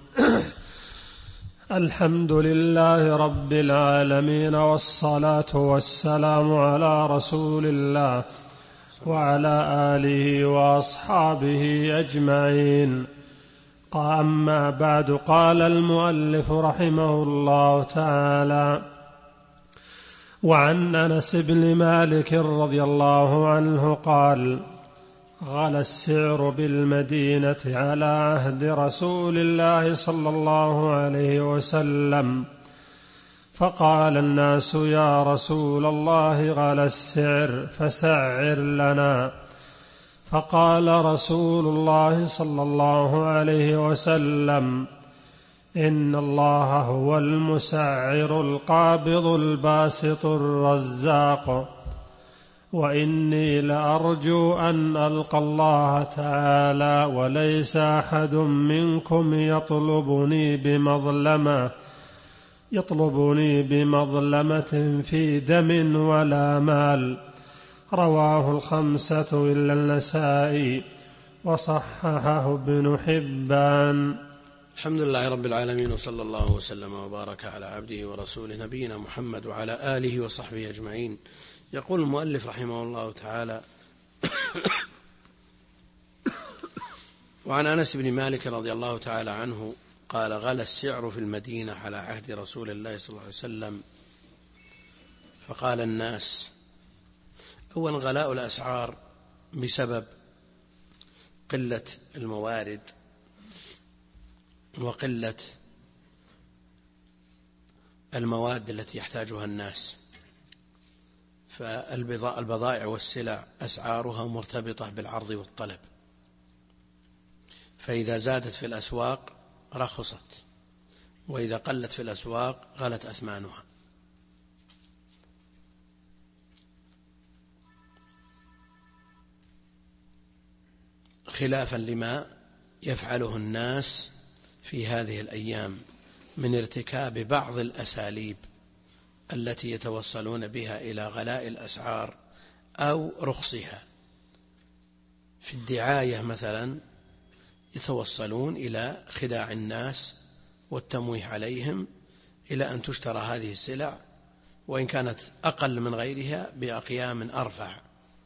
الحمد لله رب العالمين، والصلاة والسلام على رسول الله وعلى آله وأصحابه أجمعين. أما بعد، قال المؤلف رحمه الله تعالى: وعن أنس بن مالك رضي الله عنه قال: غلا السعر بالمدينة على عهد رسول الله صلى الله عليه وسلم، فقال الناس: يا رسول الله، غلا السعر فسعر لنا. فقال رسول الله صلى الله عليه وسلم: إن الله هو المسعر القابض الباسط الرزاق، وإني لأرجو أن ألقى الله تعالى وليس أحد منكم يطلبني بمظلمة في دم ولا مال. رواه الخمسة إلا النسائي، وصححه ابن حبان. الحمد لله رب العالمين، وصلى الله وسلم وبارك على عبده ورسوله نبينا محمد وعلى آله وصحبه أجمعين. يقول المؤلف رحمه الله تعالى: وعن أنس بن مالك رضي الله تعالى عنه قال غلى السعر في المدينة على عهد رسول الله صلى الله عليه وسلم. فقال الناس: أولا غلاء الأسعار بسبب قلة الموارد وقلة المواد التي يحتاجها الناس، فالبضائع والسلع أسعارها مرتبطة بالعرض والطلب، فإذا زادت في الأسواق رخصت، وإذا قلت في الأسواق غلت أثمانها. خلافا لما يفعله الناس في هذه الأيام من ارتكاب بعض الأساليب التي يتوصلون بها إلى غلاء الأسعار أو رخصها. في الدعاية مثلا يتوصلون إلى خداع الناس والتمويه عليهم إلى أن تشترى هذه السلع وإن كانت أقل من غيرها بأقيام أرفع.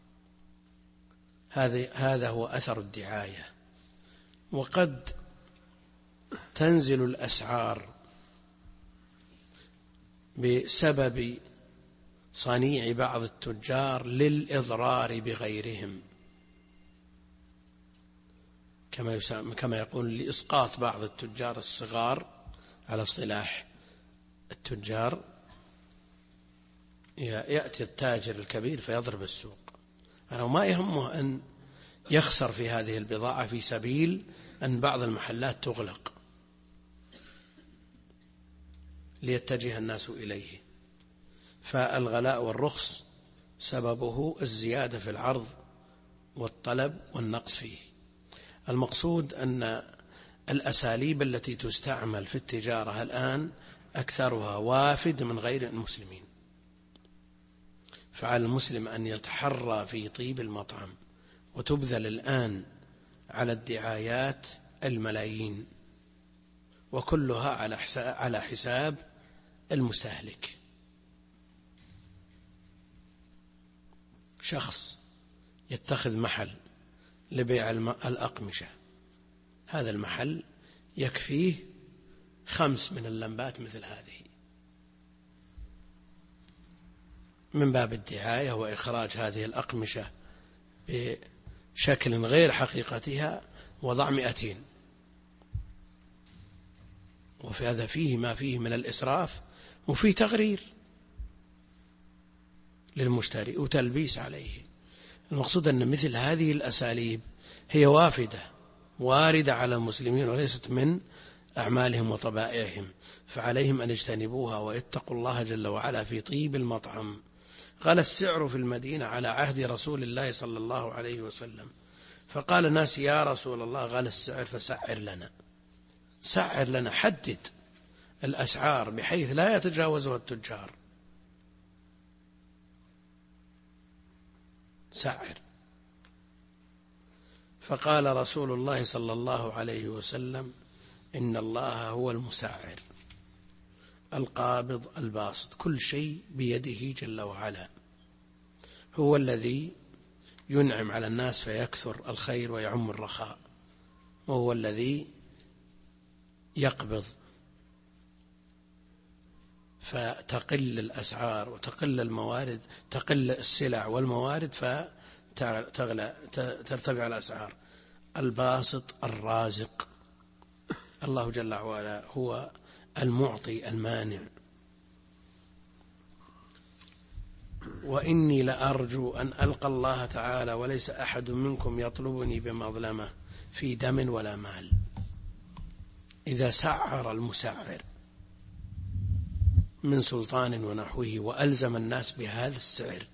هذا هو أثر الدعاية. وقد تنزل الأسعار بسبب صنيع بعض التجار للإضرار بغيرهم، كما يقول لإسقاط بعض التجار الصغار على اصطلاح التجار. يأتي التاجر الكبير فيضرب السوق، أنا ما يهمه أن يخسر في هذه البضاعة في سبيل أن بعض المحلات تغلق ليتجه الناس إليه. فالغلاء والرخص سببه الزيادة في العرض والطلب والنقص فيه. المقصود أن الأساليب التي تستعمل في التجارة الآن أكثرها وافد من غير المسلمين، فعلى المسلم أن يتحرى في طيب المطعم، وتبذل الآن على الدعايات الملايين، وكلها على حساب المستهلك. شخص يتخذ محل لبيع الأقمشة، هذا المحل يكفيه 5 من اللمبات مثل هذه من باب الدعاية وإخراج هذه الأقمشة بشكل غير حقيقتها، وضع 200. وفي هذا فيه ما فيه من الإسراف، وفيه تغرير للمشتري وتلبيس عليه. المقصود أن مثل هذه الأساليب هي وافدة واردة على المسلمين وليست من أعمالهم وطبائعهم، فعليهم أن يجتنبوها ويتقوا الله جل وعلا في طيب المطعم. غلى السعر في المدينة على عهد رسول الله صلى الله عليه وسلم. فقال الناس: يا رسول الله غلى السعر فسعر لنا، سعر لنا، حدد الأسعار بحيث لا يتجاوزها التجار، سعر. فقال رسول الله صلى الله عليه وسلم: إن الله هو المسعر القابض الباسط، كل شيء بيده جل وعلا، هو الذي ينعم على الناس فيكثر الخير ويعم الرخاء، وهو الذي يقبض فتقل الأسعار وتقل الموارد، تقل السلع والموارد فترتفع الأسعار. الباسط الرازق، الله جل وعلا هو المعطي المانع. وإني لأرجو أن ألقى الله تعالى وليس أحد منكم يطلبني بمظلمة في دم ولا مال. إذا سعر المسعر من سلطان ونحوه وألزم الناس بهذا السعر،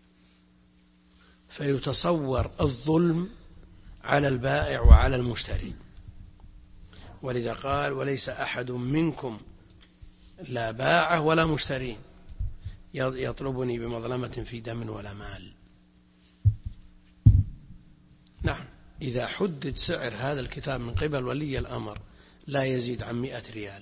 فيتصور الظلم على البائع وعلى المشتري. ولذا قال: وليس أحد منكم، لا باعه ولا مشترين، يطلبني بمظلمة في دم ولا مال. نعم، إذا حدد سعر هذا الكتاب من قبل ولي الأمر لا يزيد عن 100 ريال.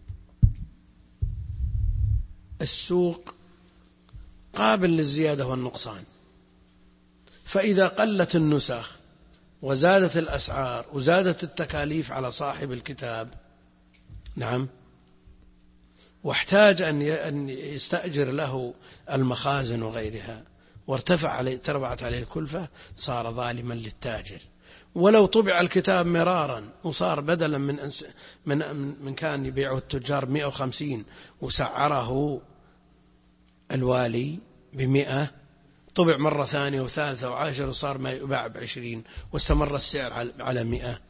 السوق قابل للزيادة والنقصان، فإذا قلت النسخ وزادت الأسعار وزادت التكاليف على صاحب الكتاب نعم، واحتاج أن يستأجر له المخازن وغيرها، تربعت عليه الكلفة، صار ظالما للتاجر. ولو طبع الكتاب مرارا وصار بدلا من كان يبيعه التجار 150 وسعره الوالي ب100، طبع مرة ثانية وثالثة وعاشرة وصار ما يباع ب20 واستمر السعر على 100.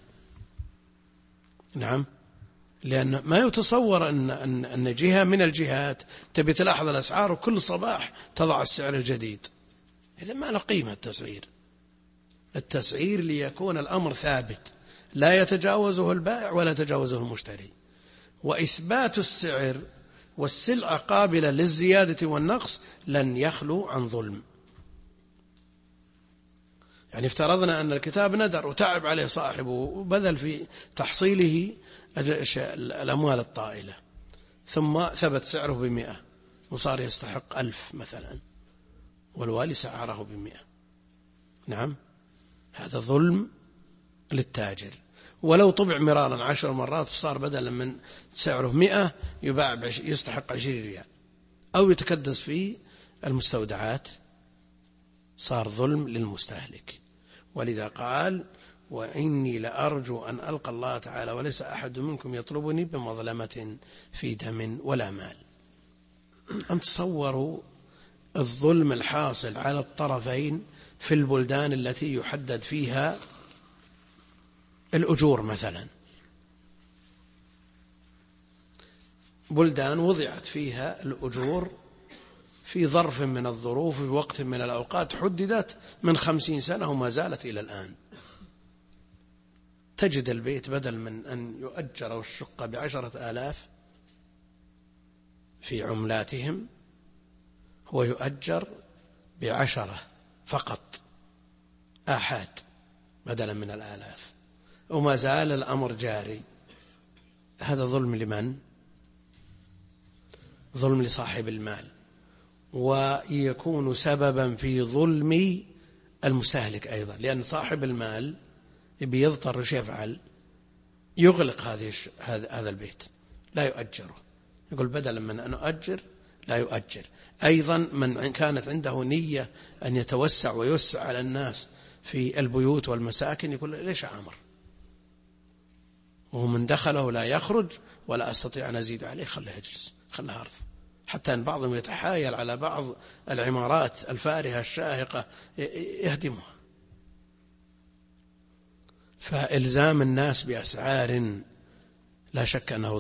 نعم، لأن ما يتصور أن جهة من الجهات تبي تلاحظ الأسعار وكل صباح تضع السعر الجديد. إذا ما له قيمة التسعير ليكون الأمر ثابت لا يتجاوزه البائع ولا يتجاوزه المشتري. وإثبات السعر والسلعة قابلة للزيادة والنقص لن يخلو عن ظلم. يعني افترضنا أن الكتاب ندر وتعب عليه صاحبه وبذل في تحصيله الأموال الطائلة، ثم ثبت سعره ب100 وصار يستحق 1000 مثلا، والوالي سعره ب100. نعم، هذا ظلم للتاجر. ولو طبع مرارا 10 مرات وصار بدلا من سعره 100 يباع يستحق 20 ريال أو يتكدس في المستودعات، صار ظلم للمستهلك. ولذا قال: وإني لأرجو أن ألقى الله تعالى وليس أحد منكم يطلبني بمظلمة في دم ولا مال. أن تصوروا الظلم الحاصل على الطرفين في البلدان التي يحدد فيها الأجور، مثلا بلدان وضعت فيها الأجور في ظرف من الظروف في وقت من الأوقات حددت من 50 سنة وما زالت إلى الآن. تجد البيت بدل من أن يؤجر الشقة ب10,000 في عملاتهم هو يؤجر ب10 فقط آحاد بدلا من 1000، وما زال الأمر جاري. هذا ظلم لمن؟ ظلم لصاحب المال، ويكون سببا في ظلم المستهلك أيضا، لأن صاحب المال بيضطر ايش يفعل؟ يغلق هذا البيت، لا يؤجره، يقول بدلا من أن أؤجر لا يؤجر. أيضا من كانت عنده نية أن يتوسع ويوسع على الناس في البيوت والمساكن يقول ليش عامر، ومن دخله لا يخرج ولا أستطيع أن أزيد عليه، خله يجلس، خله أرض. حتى أن بعضهم يتحايل على بعض العمارات الفارهة الشاهقة يهدمها. فإلزام الناس بأسعار لا شك أنه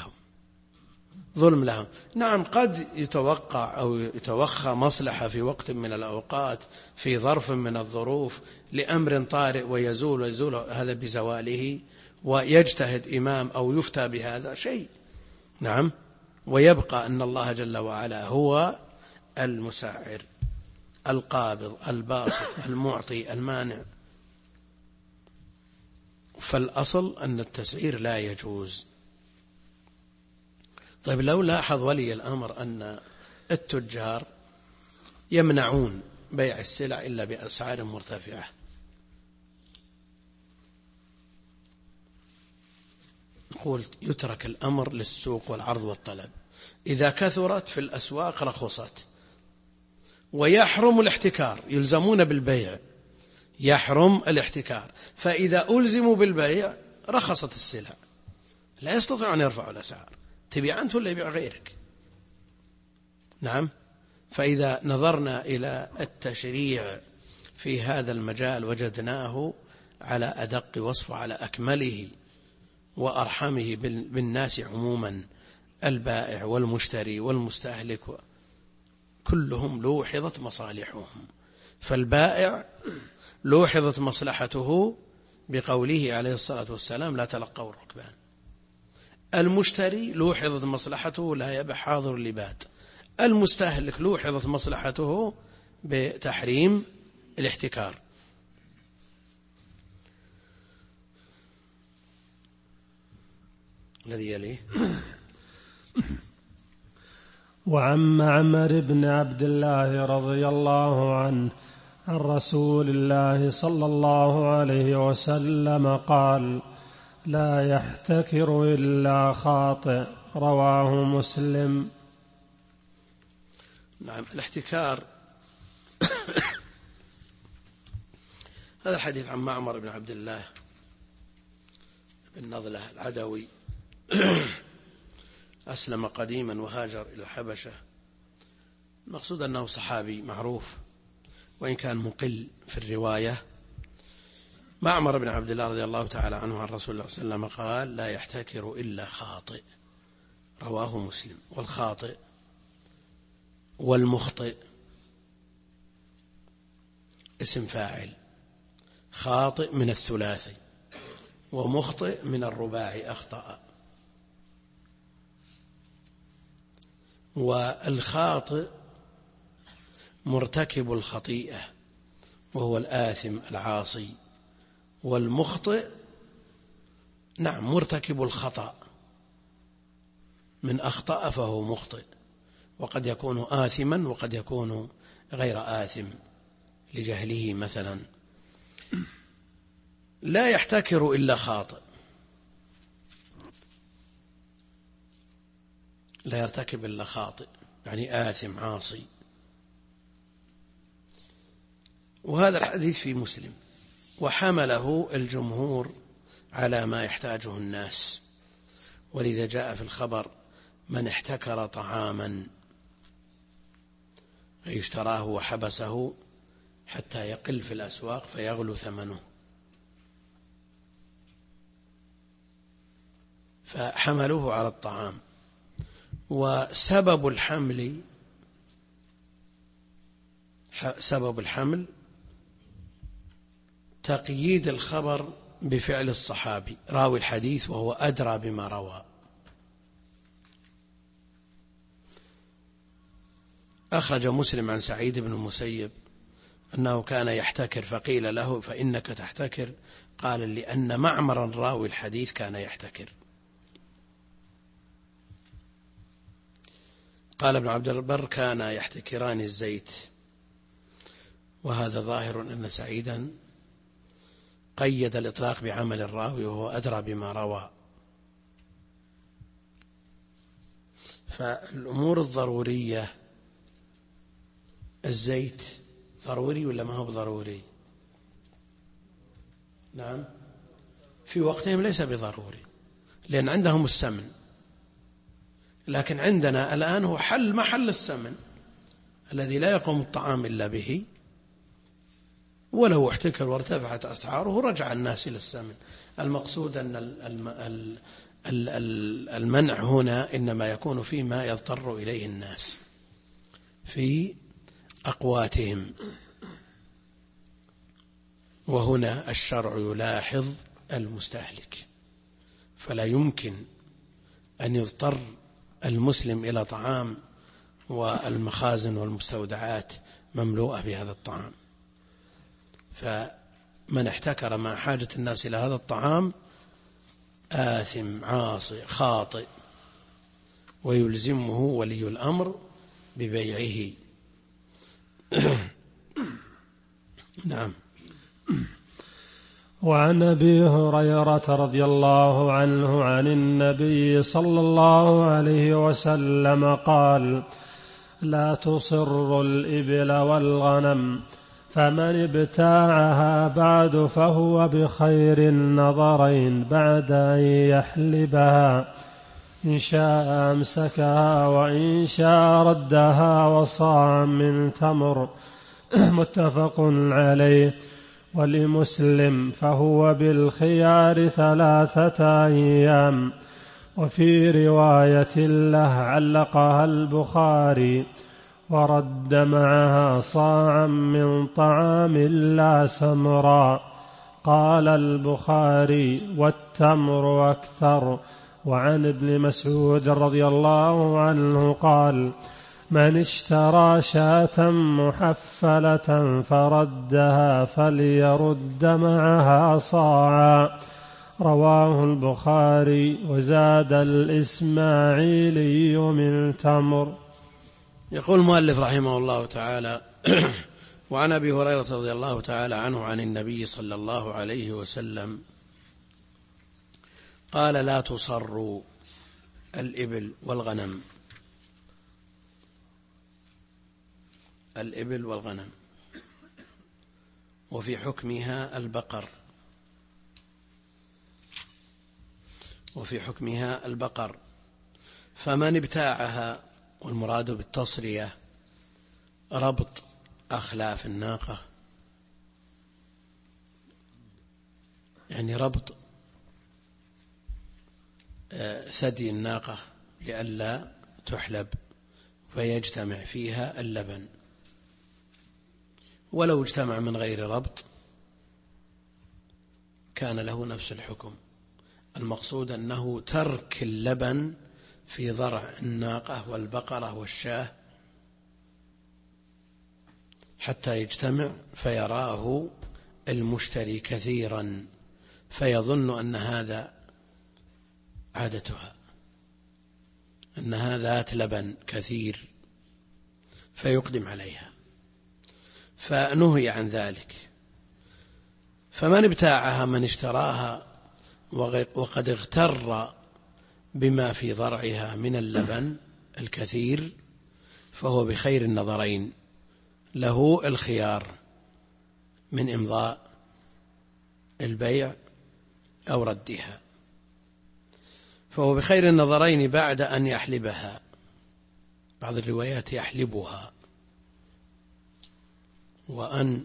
ظلم لهم. نعم، قد يتوقع أو يتوخى مصلحة في وقت من الأوقات في ظرف من الظروف لأمر طارئ ويزول هذا بزواله، ويجتهد إمام أو يفتى بهذا شيء. نعم، ويبقى أن الله جل وعلا هو المسعر القابض الباسط المعطي المانع. فالأصل أن التسعير لا يجوز. طيب، لو لاحظ ولي الأمر أن التجار يمنعون بيع السلع إلا بأسعار مرتفعة، نقول يترك الأمر للسوق والعرض والطلب. إذا كثرت في الأسواق رخصت، ويحرم الاحتكار، يلزمون بالبيع، يحرم الاحتكار. فإذا ألزموا بالبيع رخصت السلع، لا يستطيع أن يرفعوا الأسعار، تبيع أنت ولا يبيع غيرك. نعم، فإذا نظرنا إلى التشريع في هذا المجال وجدناه على أدق وصف، على أكمله وأرحمه بالناس عموما، البائع والمشتري والمستهلك كلهم لوحظت مصالحهم. فالبائع لوحظت مصلحته بقوله عليه الصلاة والسلام: لا تلقوا الركبان. المشتري لوحظت مصلحته: لا يبع حاضر لباد. المستهلك لوحظت مصلحته بتحريم الاحتكار. الذي يليه: وعن معمر بن عبد الله رضي الله عنه عن رسول الله صلى الله عليه وسلم قال: لا يحتكر إلا خاطئ. رواه مسلم. نعم. الاحتكار هذا الحديث عن معمر بن عبد الله بن نضلة العدوي أسلم قديما وهاجر إلى الحبشة. المقصود أنه صحابي معروف وإن كان مقل في الرواية. معمر بن عبد الله رضي الله تعالى عنه عن رسول الله صلى الله عليه وسلم قال: لا يحتكر إلا خاطئ. رواه مسلم. والخاطئ والمخطئ اسم فاعل. خاطئ من الثلاثي ومخطئ من الرباعي أخطأ. والخاطئ مرتكب الخطيئة وهو الآثم العاصي، والمخطئ نعم مرتكب الخطأ من أخطأ فهو مخطئ، وقد يكون آثما وقد يكون غير آثم لجهله مثلا. لا يحتكر إلا خاطئ، لا يرتكب إلا خاطئ يعني آثم عاصي. وهذا الحديث في مسلم، وحمله الجمهور على ما يحتاجه الناس، ولذا جاء في الخبر: من احتكر طعاما فيشتراه وحبسه حتى يقل في الأسواق فيغلو ثمنه. فحملوه على الطعام. وسبب الحمل تقييد الخبر بفعل الصحابي راوي الحديث وهو أدرى بما روى. أخرج مسلم عن سعيد بن المسيب أنه كان يحتكر، فقيل له: فإنك تحتكر؟ قال: لأن معمرا راوي الحديث كان يحتكر. قال ابن عبد البر: كان يحتكران الزيت. وهذا ظاهر أن سعيدا قيد الإطلاق بعمل الراوي وهو أدرى بما روى. فالأمور الضرورية، الزيت ضروري ولا ما هو ضروري؟ نعم، في وقتهم ليس بضروري لأن عندهم السمن، لكن عندنا الآن هو حل محل السمن الذي لا يقوم الطعام إلا به، ولو احتكر وارتفعت أسعاره رجع الناس إلى السمن. المقصود أن المنع هنا إنما يكون فيما يضطر إليه الناس في أقواتهم، وهنا الشرع يلاحظ المستهلك، فلا يمكن أن يضطر المسلم إلى طعام والمخازن والمستودعات مملوءة بهذا الطعام. فمن احتكر مع حاجة الناس إلى هذا الطعام آثم عاصي خاطئ، ويلزمه ولي الأمر ببيعه. نعم. وعن أبي هريرة رضي الله عنه عن النبي صلى الله عليه وسلم قال: لا تصر الإبل والغنم، فمن ابتاعها بعد فهو بخير النظرين بعد أن يحلبها، إن شاء أمسكها وإن شاء ردها وصاع من تمر. متفق عليه. ولمسلم: فهو بالخيار 3 أيام. وفي رواية له علقها البخاري: ورد معها صاعا من طعام لا سمرا. قال البخاري: والتمر أكثر. وعن ابن مسعود رضي الله عنه قال: من اشترى شاة محفلة فردها فليرد معها صاعا. رواه البخاري. وزاد الإسماعيلي من تمر. يقول المؤلف رحمه الله تعالى: وعن أبي هريرة رضي الله تعالى عنه عن النبي صلى الله عليه وسلم قال لا تصر الإبل والغنم. الإبل والغنم، وفي حكمها البقر، وفي حكمها البقر. فمن ابتاعها، والمراد بالتصرية ربط أخلاف الناقة، يعني ربط ثدي الناقة لئلا تحلب فيجتمع فيها اللبن. ولو اجتمع من غير ربط كان له نفس الحكم. المقصود أنه ترك اللبن في ضرع الناقة والبقرة والشاة حتى يجتمع فيراه المشتري كثيرا فيظن أن هذا عادتها، أنها ذات لبن كثير فيقدم عليها، فنهي عن ذلك. فمن ابتاعها، من اشتراها وقد اغتر بما في ضرعها من اللبن الكثير، فهو بخير النظرين، له الخيار من إمضاء البيع أو ردها. فهو بخير النظرين بعد أن يحلبها، بعض الروايات يحلبها، وأن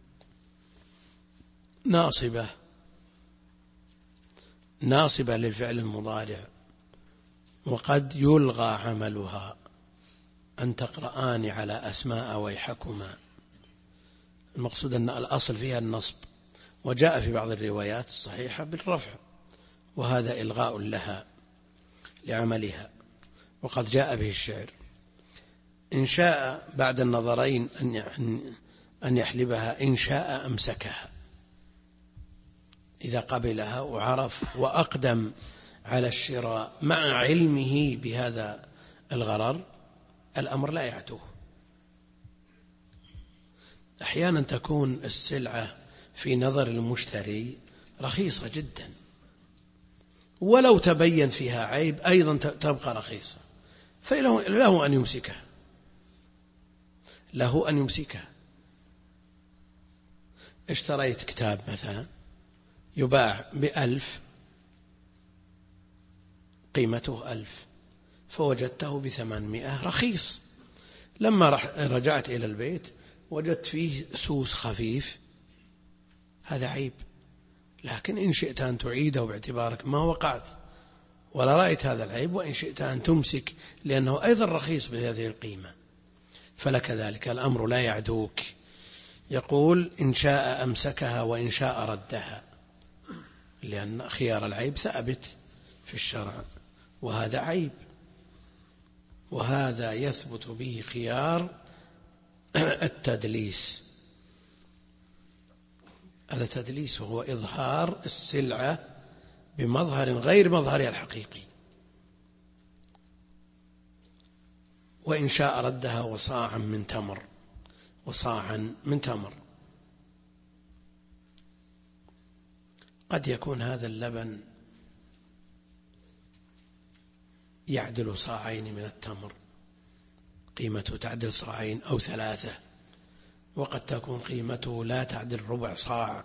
ناصبة للفعل المضارع، وقد يلغى عملها. أن تقرآن على أسماء ويحكما، المقصود أن الأصل فيها النصب، وجاء في بعض الروايات الصحيحة بالرفع، وهذا إلغاء لها لعملها، وقد جاء به الشعر. إن شاء بعد النظرين أن يحلبها، إن شاء أمسكها إذا قبلها وعرف وأقدم على الشراء مع علمه بهذا الغرر، الأمر لا يعتوه. أحيانا تكون السلعة في نظر المشتري رخيصة جدا، ولو تبين فيها عيب أيضا تبقى رخيصة، فله أن يمسكها، له أن يمسكها. اشتريت كتاب مثلا يباع ب1,000، قيمته 1,000، فوجدته ب800 رخيص. لما رجعت إلى البيت وجدت فيه سوس خفيف، هذا عيب، لكن إن شئت أن تعيده باعتبارك ما وقعت ولا رأيت هذا العيب، وإن شئت أن تمسك لأنه أيضا رخيص بهذه القيمة، فلك ذلك، الأمر لا يعدوك. يقول إن شاء أمسكها وإن شاء ردها، لأن خيار العيب ثابت في الشرع، وهذا عيب، وهذا يثبت به خيار التدليس. هذا تدليس، وهو إظهار السلعة بمظهر غير مظهرها الحقيقي. وإن شاء ردها وصاعا من تمر، وصاعا من تمر. قد يكون هذا اللبن يعدل صاعين من التمر، قيمته تعدل صاعين أو 3، وقد تكون قيمته لا تعدل ربع صاع.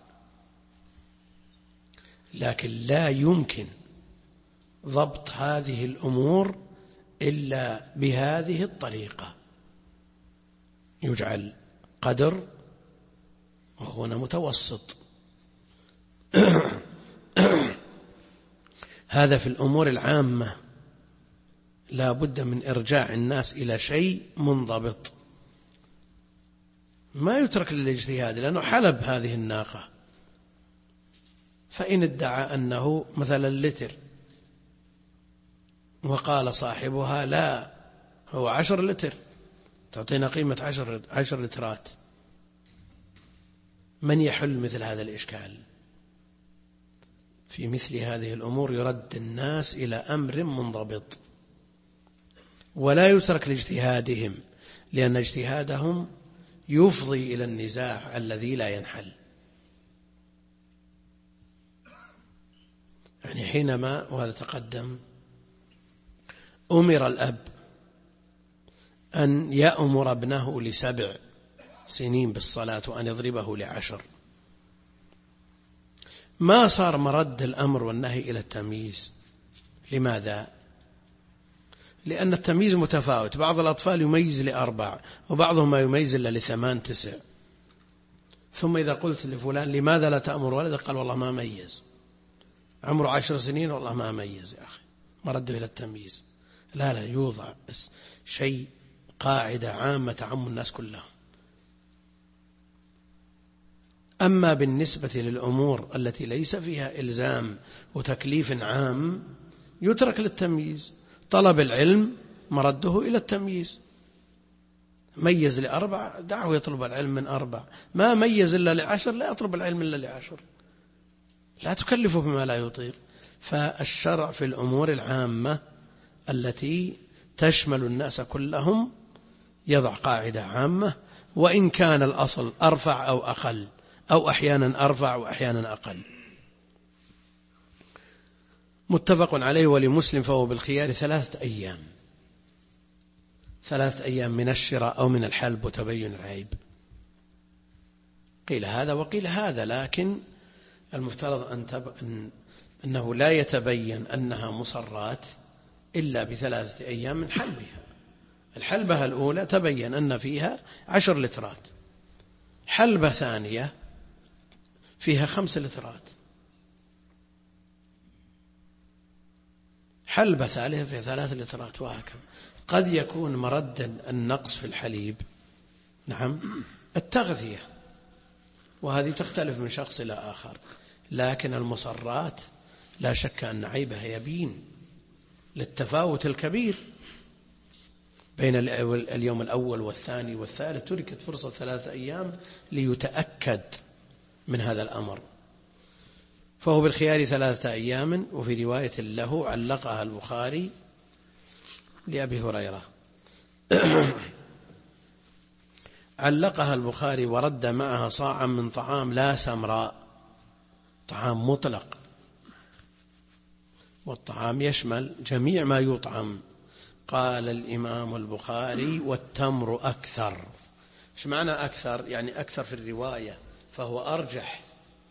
لكن لا يمكن ضبط هذه الأمور إلا بهذه الطريقة، يجعل قدر وهو متوسط. هذا في الأمور العامة لا بد من إرجاع الناس إلى شيء منضبط، ما يترك للاجتهاد، لأنه حلب هذه الناقة، فإن ادعى أنه مثلا لتر وقال صاحبها لا هو 10 لتر، تعطينا قيمة 10 لترات، من يحل مثل هذا الإشكال؟ في مثل هذه الأمور يرد الناس إلى أمر منضبط، ولا يترك لاجتهادهم، لأن اجتهادهم يفضي إلى النزاع الذي لا ينحل. يعني حينما، وهذا تقدم، أمر الأب أن يأمر ابنه ل7 سنين بالصلاة وأن يضربه ل10، ما صار مرد الأمر والنهي إلى التمييز. لماذا؟ لأن التمييز متفاوت، بعض الأطفال يميز ل4 وبعضهم ما يميز إلا ل8 9. ثم إذا قلت لفلان لماذا لا تأمر ولدك؟ قال والله ما ميز، عمره 10 سنين والله ما ميز يا أخي، مرده إلى التمييز. لا يوضع شيء، قاعدة عامة تعم الناس كلهم. أما بالنسبة للأمور التي ليس فيها إلزام وتكليف عام يترك للتمييز. طلب العلم مرده إلى التمييز، ميز ل4 دعه يطلب العلم من 4، ما ميز إلا ل10 لا يطلب العلم إلا ل10، لا تكلفه بما لا يطيق. فالشرع في الأمور العامة التي تشمل الناس كلهم يضع قاعدة عامة، وإن كان الأصل أرفع أو أقل، أو أحيانا أرفع وأحيانا أقل. متفق عليه ولمسلم فهو بالخيار 3 أيام، 3 أيام من الشراء أو من الحلب وتبين العيب. قيل هذا وقيل هذا، لكن المفترض أنه لا يتبين أنها مصرات إلا ب3 أيام من حلبها. الحلبة الأولى تبين أن فيها 10 لترات، حلبة ثانية فيها 5 لترات، حلبة ثالثة فيها 3 لترات، وهكذا. قد يكون مرد النقص في الحليب التغذية، وهذه تختلف من شخص إلى آخر، لكن المصرات لا شك أن عيبها يبين للتفاوت الكبير بين اليوم الأول والثاني والثالث. تركت فرصة 3 أيام ليتأكد من هذا الأمر، فهو بالخيار 3 أيام. وفي رواية له علقها البخاري لأبي هريرة علقها البخاري ورد معها صاعا من طعام لا سمراء، طعام مطلق، والطعام يشمل جميع ما يطعم. قال الإمام البخاري والتمر أكثر. ايش معنى أكثر؟ يعني أكثر في الرواية، فهو أرجح.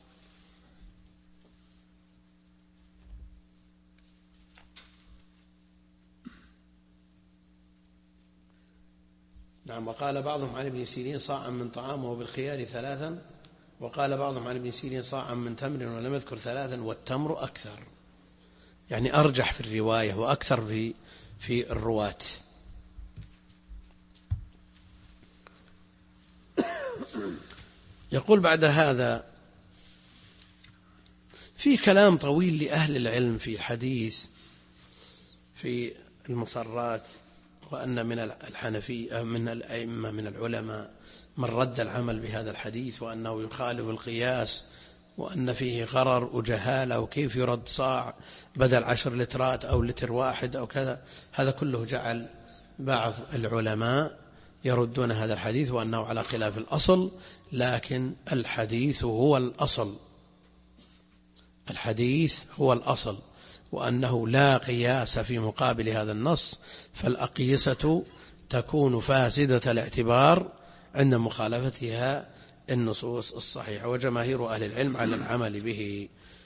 نعم. وقال بعضهم عن ابن سيرين صاعا من طعام وبالخيار 3، وقال بعضهم عن ابن سيرين صاعا من تمر ولم يذكر 3، والتمر أكثر، يعني أرجح في الرواية وأكثر في الرواة. يقول بعد هذا في كلام طويل لأهل العلم في الحديث في المصرات، وأن من الحنفية من الأئمة من العلماء من رد العمل بهذا الحديث، وأنه يخالف القياس، وأن فيه غرر وجهالة، وكيف يرد صاع بدل 10 لترات أو لتر واحد أو كذا. هذا كله جعل بعض العلماء يردون هذا الحديث وأنه على خلاف الأصل، لكن الحديث هو الأصل، الحديث هو الأصل، وأنه لا قياس في مقابل هذا النص، فالأقيسة تكون فاسدة الاعتبار عند مخالفتها النصوص الصحيحة، وجماهير أهل العلم على العمل به.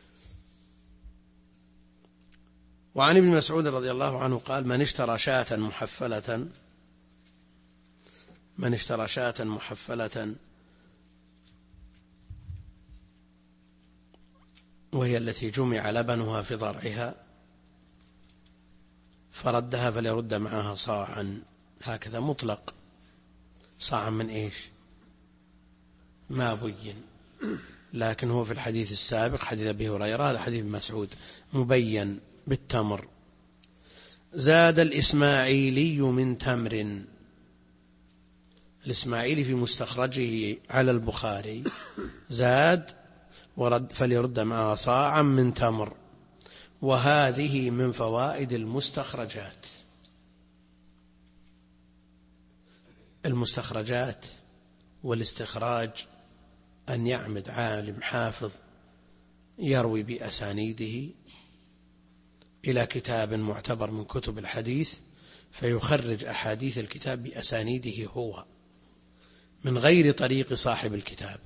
وعن ابن مسعود رضي الله عنه قال: من اشترى شاة محفلة وهي التي جمع لبنها في ضرعها فردها فليرد معها صاعا، هكذا مطلق. صاعا من إيش؟ ما بين، لكن هو في الحديث السابق حديث أبي هريرة، هذا حديث مسعود مبين بالتمر. زاد الإسماعيلي من تمر، الإسماعيلي في مستخرجه على البخاري زاد ورد فليرد معها صاعا من تمر. وهذه من فوائد المستخرجات. المستخرجات والاستخراج أن يعمد عالم حافظ يروي بأسانيده إلى كتاب معتبر من كتب الحديث فيخرج أحاديث الكتاب بأسانيده هو من غير طريق صاحب الكتاب.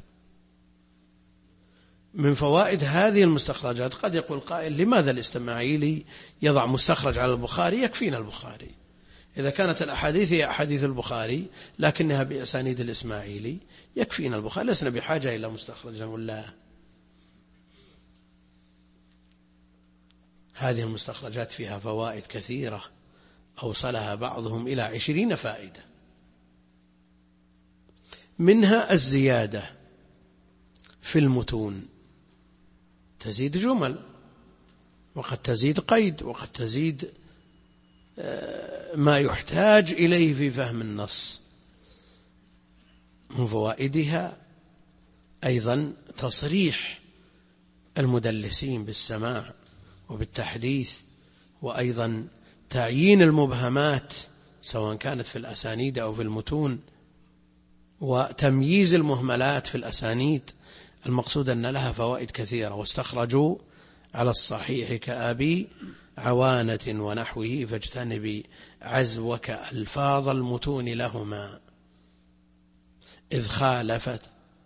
من فوائد هذه المستخرجات قد يقول قائل: لماذا الإسماعيلي يضع مستخرج على البخاري؟ يكفينا البخاري. إذا كانت الأحاديث هي أحاديث البخاري لكنها بأسانيد الإسماعيلي يكفينا البخاري، لسنا بحاجة إلى مستخرج. ولا هذه المستخرجات فيها فوائد كثيرة أوصلها بعضهم إلى 20 فائدة، منها الزيادة في المتون، تزيد جمل وقد تزيد قيد وقد تزيد ما يحتاج إليه في فهم النص. من فوائدها أيضا تصريح المدلسين بالسماع وبالتحديث، وأيضا تعيين المبهمات سواء كانت في الأسانيد أو في المتون، وتمييز المهملات في الأسانيد. المقصود أن لها فوائد كثيرة. واستخرجوا على الصحيح كأبي عوانة ونحوه فاجتنبي عزوك ألفاظ المتون لهما إذ خالفت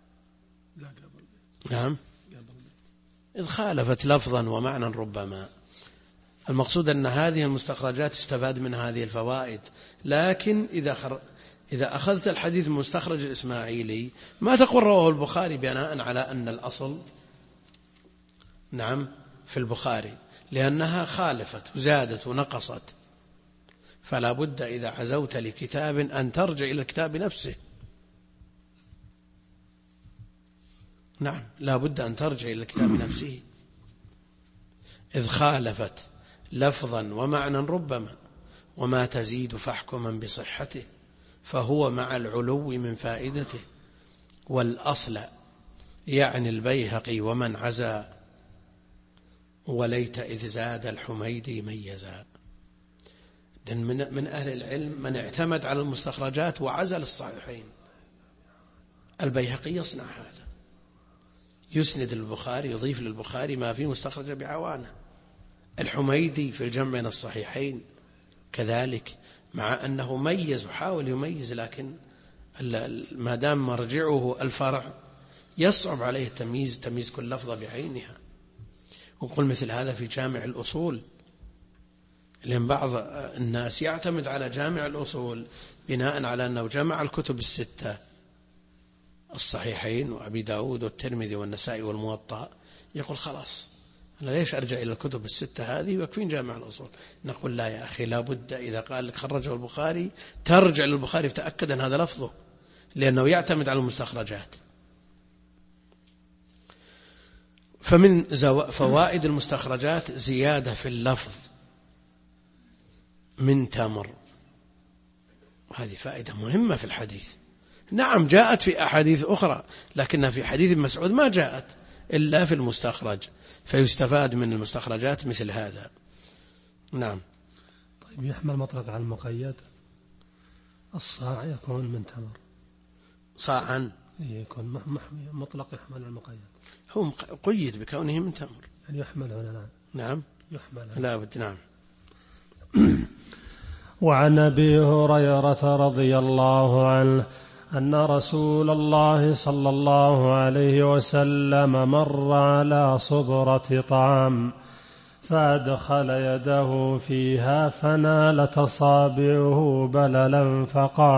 إذ خالفت لفظا ومعنى ربما. المقصود أن هذه المستخرجات استفاد من هذه الفوائد. لكن إذا أخذت الحديث المستخرج الإسماعيلي ما تقول رواه البخاري بناء على أن الأصل في البخاري، لأنها خالفت وزادت ونقصت. فلا بد إذا عزوت لكتاب أن ترجع إلى الكتاب نفسه. لا بد أن ترجع إلى الكتاب نفسه. إذ خالفت لفظا ومعنى ربما وما تزيد فاحكما بصحته فهو مع العلو من فائدته. والأصل يعني البيهقي ومن عزا وليت إذ زاد الحميدي ميزا. من أهل العلم من اعتمد على المستخرجات وعزل الصحيحين. البيهقي يصنع هذا، يسند البخاري، يضيف للبخاري ما فيه مستخرج بعوانة. الحميدي في الجمع بين الصحيحين كذلك، مع أنه ميز وحاول يميز، لكن ما دام مرجعه الفرع يصعب عليه تمييز كل لفظة بعينها. وقل مثل هذا في جامع الأصول، لأن بعض الناس يعتمد على جامع الأصول بناء على أنه جمع الكتب الستة الصحيحين وأبي داود والترمذي والنسائي والموطأ، يقول خلاص أنا ليش أرجع إلى الكتب الستة هذه ويكفين جامع الأصول. نقول لا يا أخي، لا بد إذا قال لك خرجه البخاري ترجع للبخاري فتأكد أن هذا لفظه، لأنه يعتمد على المستخرجات. فمن فوائد المستخرجات زيادة في اللفظ من تمر، هذه فائدة مهمة في الحديث. نعم جاءت في أحاديث أخرى، لكنها في حديث مسعود ما جاءت إلا في المستخرج، فيستفاد من المستخرجات مثل هذا. نعم. طيب يحمل مطلق على المقيد، الصاع يكون من تمر صاعا يكون مطلق يحمل على المقيد، هو قيد بكونه من تمر، يعني يحمل هنا. نعم يحمل لا بد. نعم. وعن أبي هريرة رضي الله عنه أن رسول الله صلى الله عليه وسلم مر على صبرة طعام فأدخل يده فيها فنالت أصابعه بللا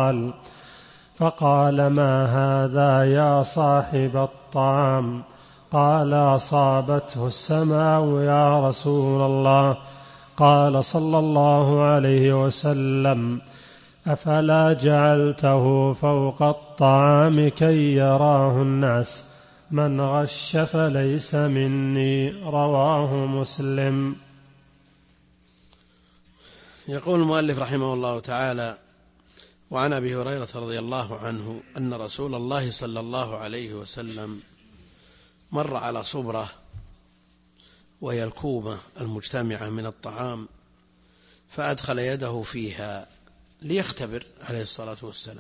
فقال ما هذا يا صاحب الطعام؟ قال أصابته السماء يا رسول الله. قال صلى الله عليه وسلم أفلا جعلته فوق الطعام كي يراه الناس؟ من غش فليس مني. رواه مسلم. يقول المؤلف رحمه الله تعالى: وعن أبي هريرة رضي الله عنه أن رسول الله صلى الله عليه وسلم مر على صبرة وهي الكومة المجتمعة من الطعام، فأدخل يده فيها ليختبر عليه الصلاة والسلام،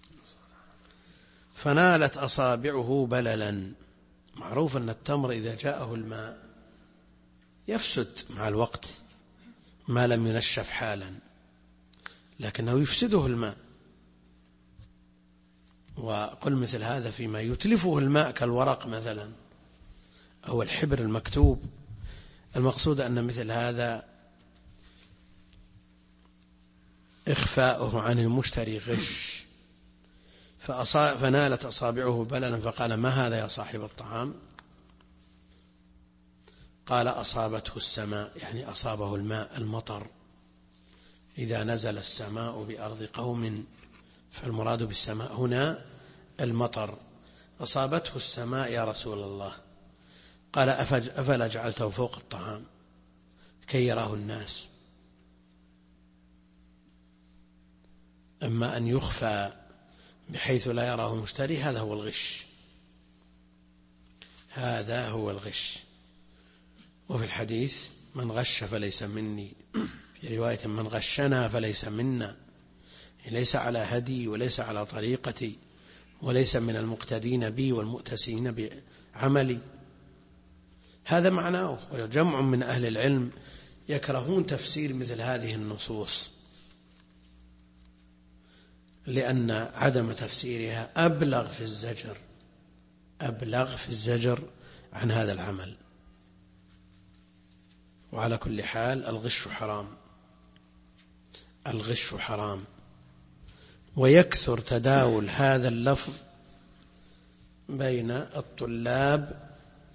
فنالت أصابعه بللا. معروف أن التمر إذا جاءه الماء يفسد مع الوقت، ما لم ينشف حالا، لكنه يفسده الماء. وقل مثل هذا فيما يتلفه الماء كالورق مثلا أو الحبر المكتوب. المقصود أن مثل هذا إخفاؤه عن المشتري غش، فنالت أصابعه بللا فقال: ما هذا يا صاحب الطعام؟ قال: أصابته السماء، يعني أصابه الماء، المطر. إذا نزل السماء بأرض قوم فالمراد بالسماء هنا المطر. أصابته السماء يا رسول الله. قال: أفلا جعلته فوق الطعام كي يراه الناس؟ أما أن يخفى بحيث لا يراه المشتري هذا هو الغش، هذا هو الغش. وفي الحديث: من غش فليس مني، في رواية: من غشنا فليس منا، ليس على هدي وليس على طريقتي وليس من المقتدين بي والمؤتسين بعملي. هذا معناه. وجمع من أهل العلم يكرهون تفسير مثل هذه النصوص، لأن عدم تفسيرها أبلغ في الزجر عن هذا العمل. وعلى كل حال الغش حرام، ويكثر تداول هذا اللفظ بين الطلاب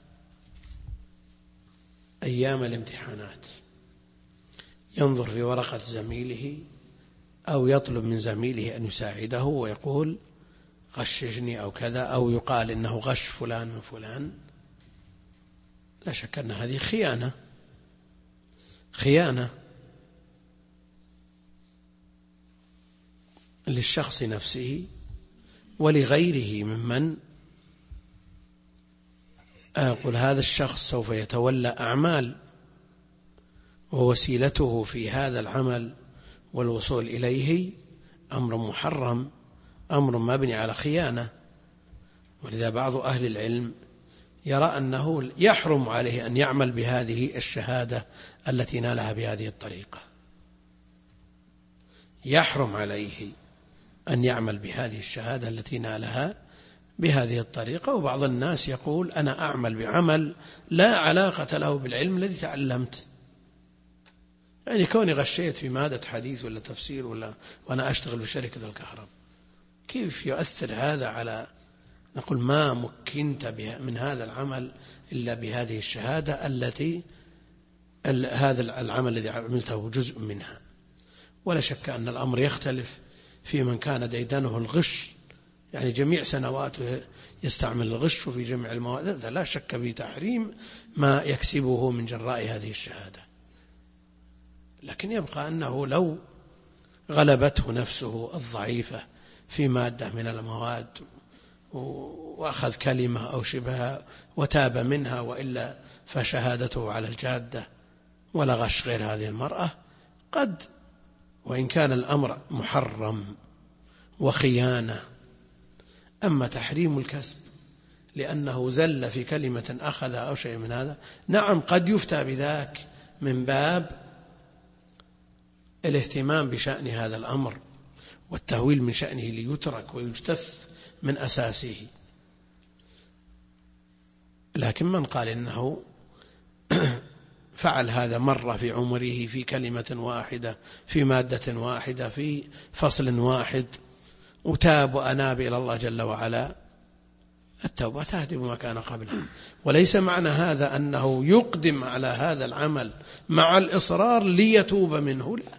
أيام الامتحانات. ينظر في ورقة زميله أو يطلب من زميله أن يساعده ويقول: غششني أو كذا، أو يقال إنه غش فلان من فلان. لا شك أن هذه خيانة للشخص نفسه ولغيره ممن أقول هذا الشخص سوف يتولى أعمال، ووسيلته في هذا العمل والوصول إليه أمر محرم، أمر مبني على خيانة. ولذا بعض أهل العلم يرى أنه يحرم عليه أن يعمل بهذه الشهادة التي نالها بهذه الطريقة، يحرم عليه أن يعمل بهذه الشهادة التي نالها بهذه الطريقة. وبعض الناس يقول: أنا أعمل بعمل لا علاقة له بالعلم الذي تعلمت، يعني كوني غشيت في مادة حديث ولا تفسير وأنا أشتغل في شركة الكهرباء، كيف يؤثر هذا على نقول ما مكنت من هذا العمل إلا بهذه الشهادة التي هذا العمل الذي عملته جزء منها. ولا شك أن الأمر يختلف في من كان ديدنه الغش، يعني جميع سنواته يستعمل الغش في جميع المواد، لا شك في تحريم ما يكسبه من جراء هذه الشهادة. لكن يبقى أنه لو غلبته نفسه الضعيفة في مادة من المواد وأخذ كلمة أو شبهها وتاب منها، وإلا فشهادته على الجادة ولا غش غير هذه المرأة، قد وإن كان الأمر محرم وخيانة. أما تحريم الكسب لأنه زل في كلمة أخذها أو شيء من هذا، نعم قد يفتى بذاك من باب الاهتمام بشأن هذا الأمر والتهويل من شأنه ليترك ويجتث من أساسه. لكن من قال إنه فعل هذا مرة في عمره في كلمة واحدة في مادة واحدة في فصل واحد وتاب وأناب إلى الله جل وعلا، التوبة تهدم ما كان قبلها. وليس معنى هذا أنه يقدم على هذا العمل مع الإصرار ليتوب منه، لا.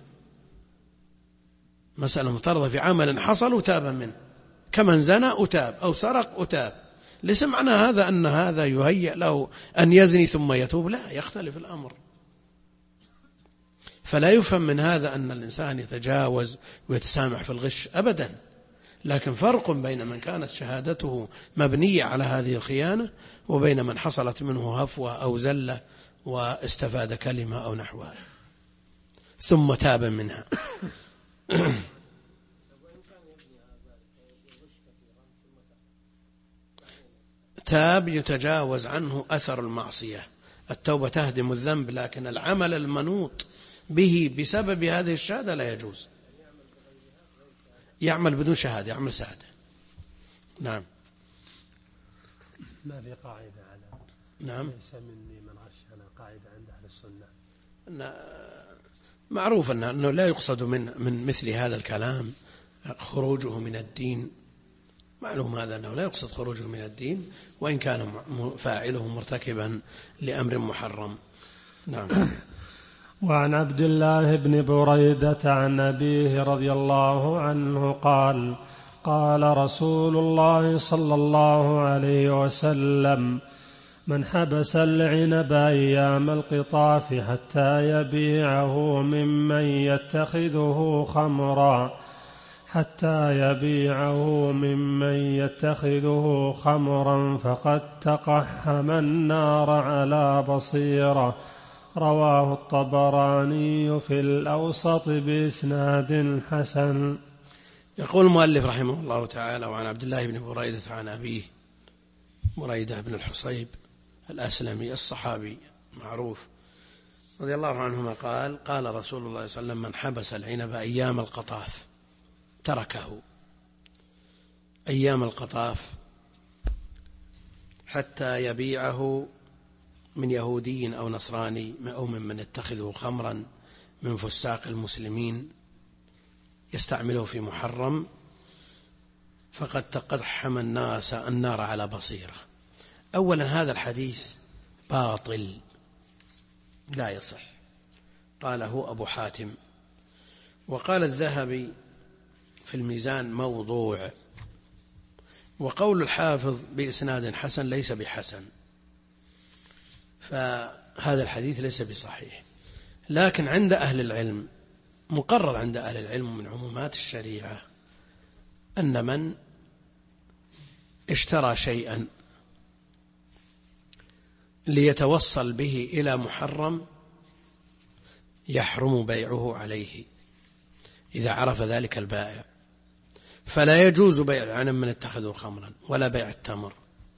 مسألة مفترضة في عمل حصل وتاب منه، كمن زنى أتاب أو سرق أتاب. ليس معنى هذا أن هذا يهيأ له أن يزني ثم يتوب، لا، يختلف الأمر. فلا يفهم من هذا أن الإنسان يتجاوز ويتسامح في الغش أبدا، لكن فرق بين من كانت شهادته مبنية على هذه الخيانة وبين من حصلت منه هفوة أو زلة واستفاد كلمة أو نحوها ثم تاب منها. تاب يتجاوز عنه أثر المعصية، التوبة تهدم الذنب، لكن العمل المنوط به بسبب هذه الشهادة لا يجوز. يعمل بدون شهادة، يعمل شهادة. نعم. ما في قاعدة على نعم. ليس مني من غشنا، قاعدة عند أهل السنة. معروف أنه لا يقصد من مثل هذا الكلام خروجه من الدين. معلوم هذا أنه لا يقصد خروجه من الدين، وإن كان فاعله مرتكبا لأمر محرم. نعم. وعن عبد الله بن بريدة عن أبيه رضي الله عنه قال: قال رسول الله صلى الله عليه وسلم: من حبس العنب أيام القطاف حتى يبيعه ممن يتخذه خمرا فقد تقحم النار على بصيرة. رواه الطبراني في الأوسط بإسناد حسن. يقول المؤلف رحمه الله تعالى: وعن عبد الله بن بريدة عن أبيه بريدة بن الحصيب الأسلمي الصحابي معروف رضي الله عنهما قال: قال رسول الله صلى الله عليه وسلم: من حبس العنب أيام القطاف، تركه أيام القطاف حتى يبيعه من يهودي أو نصراني أو ممن يتخذه خمرا من فساق المسلمين يستعمله في محرم، فقد تقحم النار على بصيرة. أولا هذا الحديث باطل لا يصح، قاله أبو حاتم، وقال الذهبي في الميزان موضوع، وقول الحافظ بإسناد حسن ليس بحسن، فهذا الحديث ليس بصحيح. لكن عند أهل العلم، مقرر عند أهل العلم من عمومات الشريعة، أن من اشترى شيئا ليتوصل به إلى محرم يحرم بيعه عليه إذا عرف ذلك البائع، فلا يجوز بيع العنب من اتخذه خمرا، ولا بيع التمر،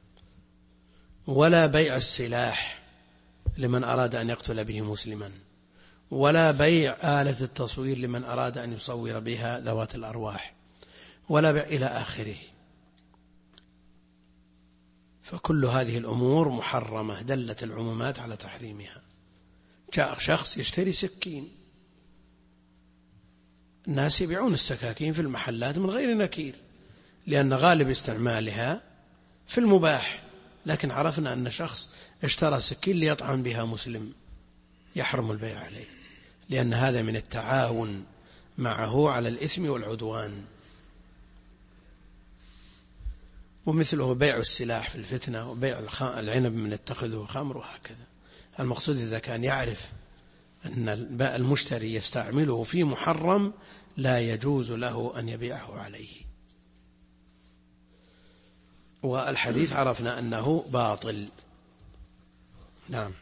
ولا بيع السلاح لمن أراد أن يقتل به مسلما، ولا بيع آلة التصوير لمن أراد أن يصور بها ذوات الأرواح، ولا بيع إلى آخره. فكل هذه الأمور محرمة، دلت العمومات على تحريمها. جاء شخص يشتري سكين، الناس يبيعون السكاكين في المحلات من غير نكير، لأن غالب استعمالها في المباح، لكن عرفنا أن شخص اشترى سكين ليطعن بها مسلم، يحرم البيع عليه، لأن هذا من التعاون معه على الإثم والعدوان. ومثله بيع السلاح في الفتنة، وبيع العنب من اتخذه خمر، وهكذا. المقصود إذا كان يعرف أن المشتري يستعمله في محرم لا يجوز له أن يبيعه عليه. والحديث عرفنا أنه باطل. نعم.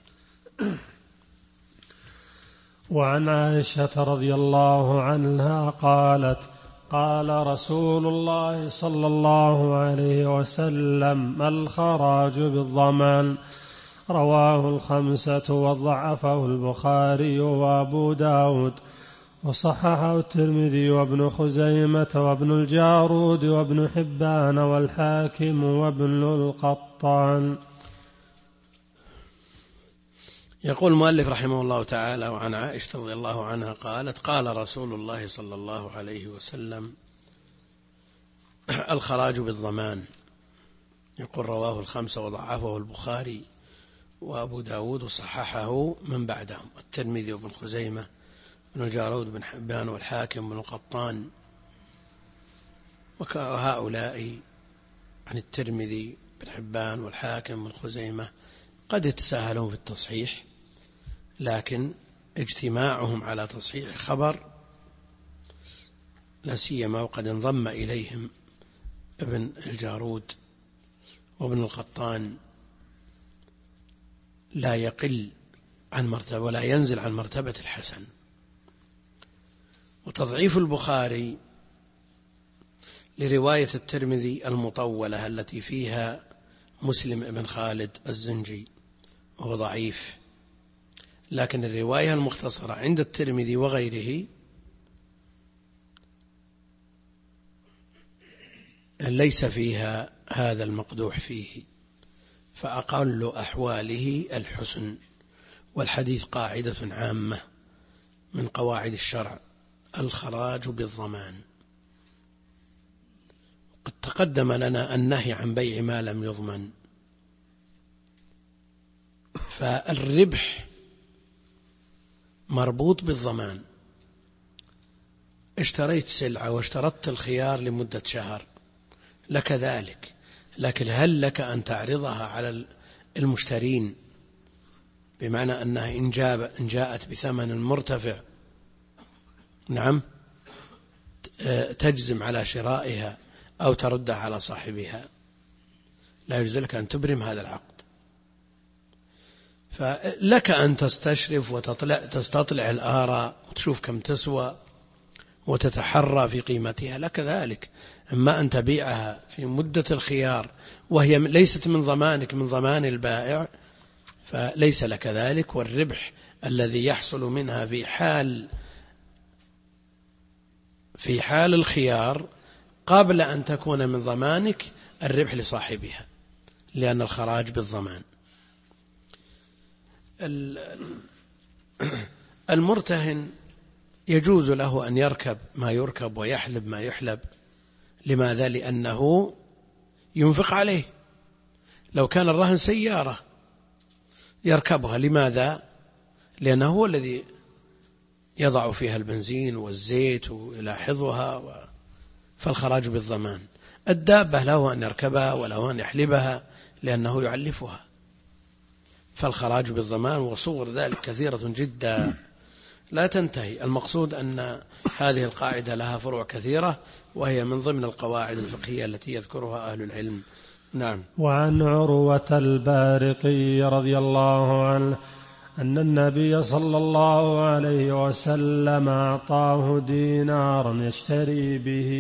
وعن عائشة رضي الله عنها قالت: قال رسول الله صلى الله عليه وسلم: الخراج بالضمان. رواه الخمسة وضعفه البخاري وأبو داود، وصححه الترمذي وابن خزيمة وابن الجارود وابن حبان والحاكم وابن القطان. يقول المؤلف رحمه الله تعالى: وعن عائشة رضي الله عنها قالت: قال رسول الله صلى الله عليه وسلم: الخراج بالضمان. يقول رواه الخمسة وضعفه البخاري وأبو داود وصححه من بعدهم الترمذي وابن خزيمة بن الجارود بن حبان والحاكم بن القطان. وهؤلاء عن الترمذي بن حبان والحاكم بن خزيمة قد يتساهلون في التصحيح، لكن اجتماعهم على تصحيح خبر، لا سيما وقد انضم إليهم ابن الجارود وابن القطان، لا يقل عن مرتبة ولا ينزل عن مرتبة الحسن. وتضعيف البخاري لرواية الترمذي المطولة التي فيها مسلم بن خالد الزنجي وهو ضعيف، لكن الرواية المختصرة عند الترمذي وغيره ليس فيها هذا المقدوح فيه، فأقل أحواله الحسن. والحديث قاعدة عامة من قواعد الشرع: الخراج بالضمان. قد تقدم لنا النهي عن بيع ما لم يضمن، فالربح مربوط بالضمان. اشتريت سلعة واشترطت الخيار لمدة شهر، لك ذلك، لكن هل لك أن تعرضها على المشترين بمعنى أنها إن جاءت بثمن مرتفع، نعم، تجزم على شرائها أو تردها على صاحبها؟ لا يجوز لك أن تبرم هذا العقد. فلك أن تستشرف وتستطلع الآراء وتشوف كم تسوى وتتحرى في قيمتها، لك ذلك. أما أن تبيعها في مدة الخيار وهي ليست من ضمانك، من ضمان البائع، فليس لك ذلك. والربح الذي يحصل منها في حال الخيار قبل أن تكون من ضمانك الربح لصاحبها، لأن الخراج بالضمان. المرتهن يجوز له أن يركب ما يركب ويحلب ما يحلب. لماذا؟ لأنه ينفق عليه. لو كان الرهن سيارة يركبها. لماذا؟ لأنه هو الذي يضع فيها البنزين والزيت ويلاحظها، فالخراج بالضمان. الدابة له أن يركبها وله أن يحلبها لأنه يعلفها، فالخراج بالضمان. وصور ذلك كثيرة جدا لا تنتهي. المقصود أن هذه القاعدة لها فروع كثيرة، وهي من ضمن القواعد الفقهية التي يذكرها أهل العلم. نعم. وعن عروة البارقي رضي الله عنه أن النبي صلى الله عليه وسلم أعطاه دينارا يشتري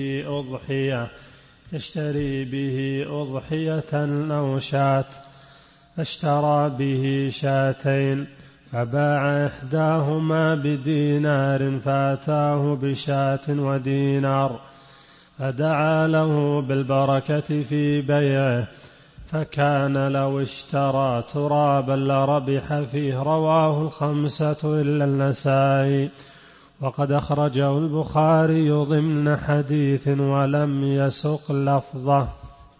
به أضحية أو شاة، فاشترى به شاتين، فباع إحداهما بدينار فأتاه بشاة ودينار، فدعا له بالبركة في بيعه، فكان لو اشترى ترابا لربح فيه. رواه الخمسة إلا النسائي، وقد أخرجه البخاري ضمن حديث ولم يسق لفظه،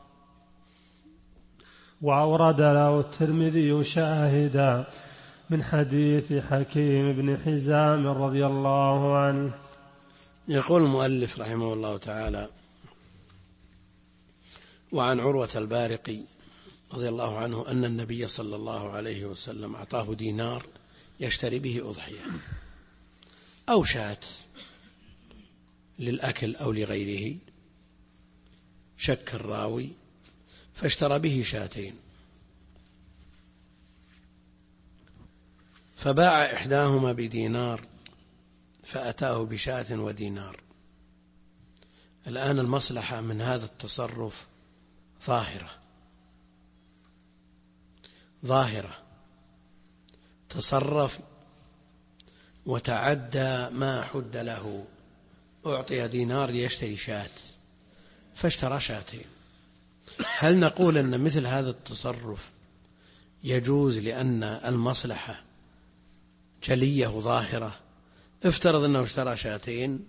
وأورد له الترمذي شاهدا من حديث حكيم بن حزام رضي الله عنه. يقول المؤلف رحمه الله تعالى: وعن عروة البارقي رضي الله عنه أن النبي صلى الله عليه وسلم أعطاه دينار يشتري به أضحية أو شاة للأكل أو لغيره، شك الراوي، فاشترى به شاتين، فباع إحداهما بدينار فأتاه بشاة ودينار. الآن المصلحة من هذا التصرف ظاهرة، تصرف وتعدى ما حد له. أعطي دينار ليشتري شاة فاشترى شاتين. هل نقول أن مثل هذا التصرف يجوز لأن المصلحة جلية ظاهرة؟ افترض أنه اشترى شاتين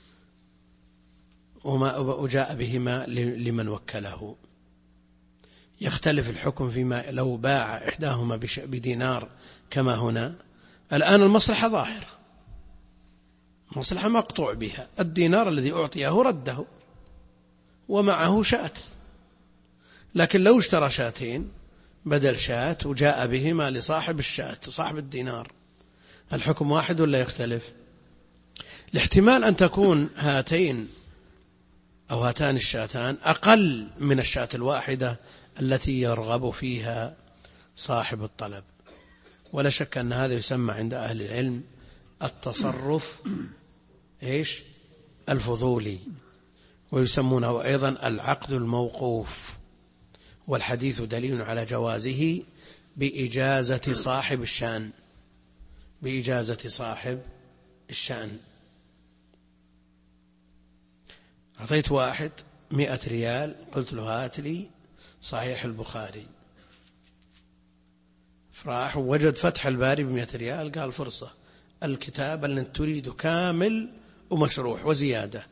وجاء بهما لمن وكله، يختلف الحكم فيما لو باع إحداهما بدينار كما هنا. الآن المصلحة ظاهرة، مصلحة مقطوع بها، الدينار الذي أعطيه رده ومعه شاة. لكن لو اشترى شاتين بدل شاة وجاء بهما لصاحب الشاة صاحب الدينار، الحكم واحد ولا يختلف؟ الاحتمال أن تكون هاتين أو هاتان الشاتان أقل من الشاة الواحدة التي يرغب فيها صاحب الطلب. ولا شك أن هذا يسمى عند أهل العلم التصرف الفضولي، ويسمونه أيضا العقد الموقوف. والحديث دليل على جوازه بإجازة صاحب الشان، بإجازة صاحب الشأن. أعطيت واحد 100 ريال، قلت له هات لي صحيح البخاري، فراح ووجد فتح الباري ب100 ريال، قال فرصة، الكتاب اللي تريده كامل ومشروح وزيادة.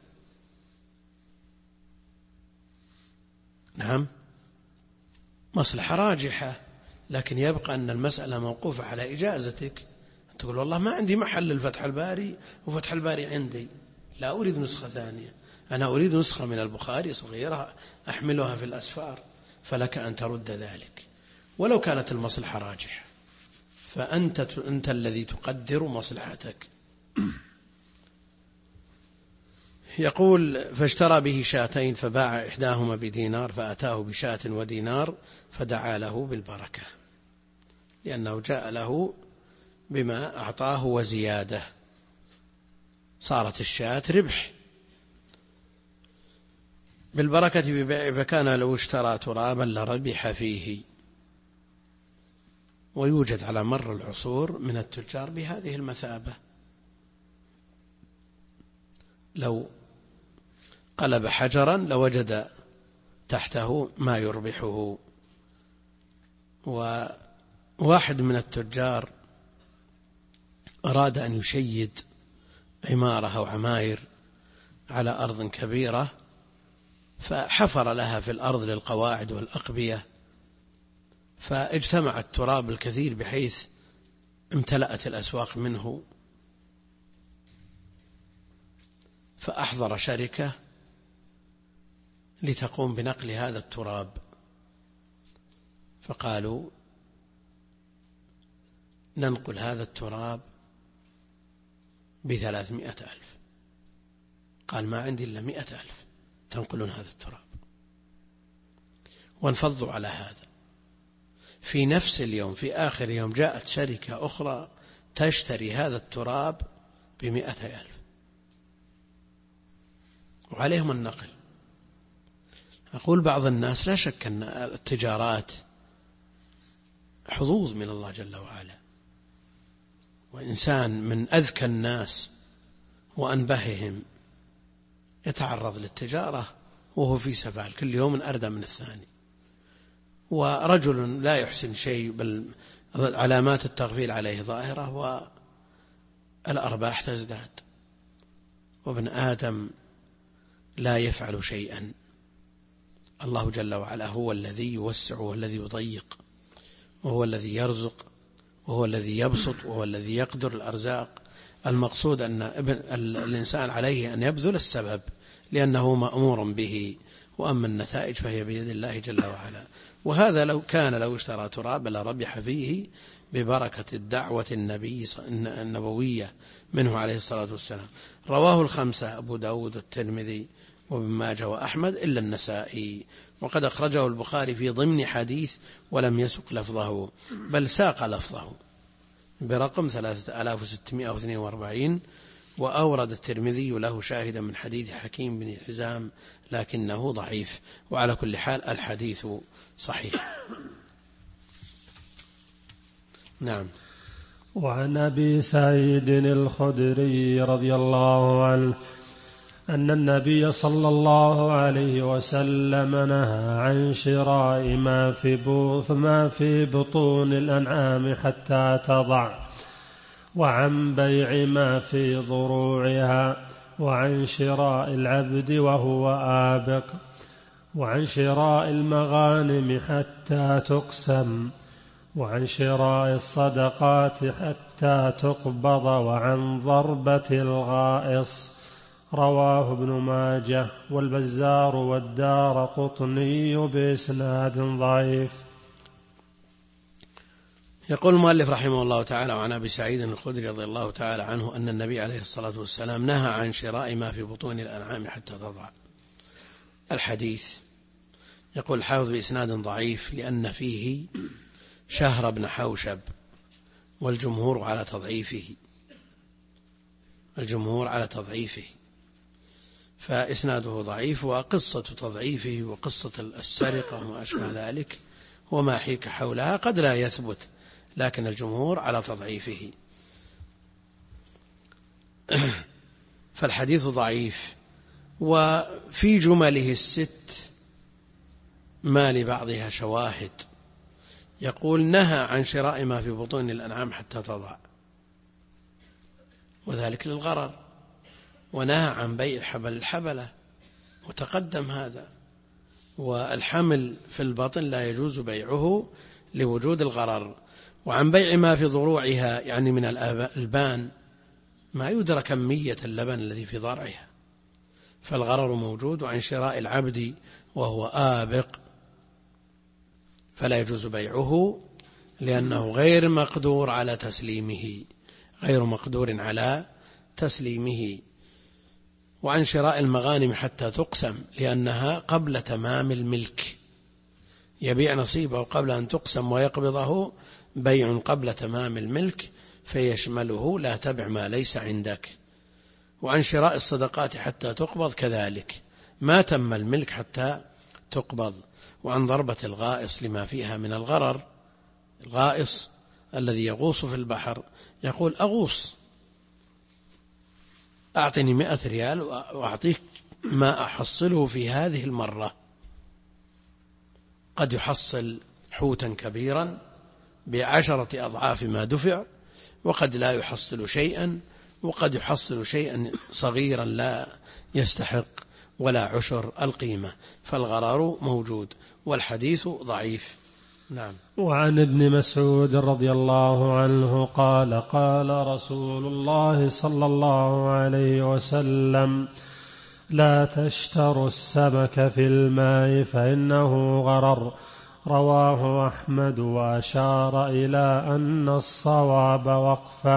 نعم، مصلحة راجحة، لكن يبقى أن المسألة موقوفة على إجازتك. تقول والله ما عندي محل الفتح الباري وفتح الباري عندي، لا أريد نسخة ثانية، أنا أريد نسخة من البخاري صغيرة أحملها في الأسفار، فلك أن ترد ذلك ولو كانت المصلحة راجحة، فأنت الذي تقدر مصلحتك. يقول فاشترى به شاتين فباع إحداهما بدينار، فأتاه بشاة ودينار فدعا له بالبركة، لأنه جاء له بما أعطاه وزيادة، صارت الشاة ربح بالبركة في بيعه، فكان لو اشترى ترابا لربح فيه. ويوجد على مر العصور من التجار بهذه المثابة، لو قلب حجرا لوجد تحته ما يربحه. وواحد من التجار أراد أن يشيد عمارة أو عماير على أرض كبيرة، فحفر لها في الأرض للقواعد والأقبية، فاجتمع التراب الكثير بحيث امتلأت الأسواق منه، فأحضر شركة لتقوم بنقل هذا التراب، فقالوا ننقل هذا التراب ب300,000. قال ما عندي إلا 100,000 تنقلون هذا التراب، وانفضوا على هذا. في نفس اليوم في آخر يوم جاءت شركة أخرى تشتري هذا التراب ب100,000 وعليهم النقل. أقول بعض الناس لا شك أن التجارات حظوظ من الله جل وعلا، وإنسان من أذكى الناس وأنبههم يتعرض للتجارة وهو في سفال كل يوم أردى من الثاني، ورجل لا يحسن شيء بل علامات التغفيل عليه ظاهرة والأرباح تزداد، وابن آدم لا يفعل شيئا. الله جل وعلا هو الذي يوسع وهو الذي يضيق، وهو الذي يرزق وهو الذي يبسط وهو الذي يقدر الأرزاق. المقصود أن الإنسان عليه أن يبذل السبب لأنه مأمور به، وأما النتائج فهي بيد الله جل وعلا. وهذا لو اشترى ترابا لربح فيه ببركة الدعوة النبوية منه عليه الصلاة والسلام. رواه الخمسة أبو داود والترمذي وابن ماجه وأحمد إلا النسائي، وقد أخرجه البخاري في ضمن حديث ولم يسق لفظه بل ساق لفظه برقم 3642، وأورد الترمذي له شاهدا من حديث حكيم بن حزام لكنه ضعيف. وعلى كل حال الحديث صحيح. نعم. وعن أبي سعيد الخدري رضي الله عنه أن النبي صلى الله عليه وسلم نهى عن شراء ما في بطون الأنعام حتى تضع، وعن بيع ما في ضروعها، وعن شراء العبد وهو آبق، وعن شراء المغانم حتى تقسم، وعن شراء الصدقات حتى تقبض، وعن ضربة الغائص. رواه ابن ماجه والبزار والدارقطني بإسناد ضعيف. يقول المؤلف رحمه الله تعالى وعن أبي سعيد الخدري رضي الله تعالى عنه أن النبي عليه الصلاة والسلام نهى عن شراء ما في بطون الأنعام حتى تضع. الحديث يقول الحافظ بإسناد ضعيف لأن فيه شهر بن حوشب، والجمهور على تضعيفه، فإسناده ضعيف، وقصة تضعيفه وقصة السرقة وما أشبه ذلك وما حيك حولها قد لا يثبت، لكن الجمهور على تضعيفه. فالحديث ضعيف. وفي جمله الست ما لبعضها شواهد، يقول نهى عن شراء ما في بطون الأنعام حتى تضع، وذلك للغرر، ونهى عن بيع حبل الحبلة، وتقدم هذا. والحمل في البطن لا يجوز بيعه لوجود الغرر. وعن بيع ما في ضروعها، يعني من الألبان، ما يدرى كمية اللبن الذي في ضرعها، فالغرر موجود. وعن شراء العبد وهو آبق، فلا يجوز بيعه لأنه غير مقدور على تسليمه. وعن شراء المغانم حتى تقسم، لأنها قبل تمام الملك، يبيع نصيبه قبل أن تقسم ويقبضه، بيع قبل تمام الملك فيشمله لا تبع ما ليس عندك. وعن شراء الصدقات حتى تقبض كذلك، ما تم الملك حتى تقبض. وعن ضربة الغائص لما فيها من الغرر، الغائص الذي يغوص في البحر يقول أغوص، أعطني 100 ريال وأعطيك ما أحصله في هذه المرة. قد يحصل حوتا كبيرا ب10 أضعاف ما دفع، وقد لا يحصل شيئا، وقد يحصل شيئا صغيرا لا يستحق ولا عشر القيمة، فالغرار موجود. والحديث ضعيف. نعم. وعن ابن مسعود رضي الله عنه قال قال رسول الله صلى الله عليه وسلم: لا تشتروا السمك في الماء فإنه غرر. رواه أحمد، وأشار إلى أن الصواب وقفه.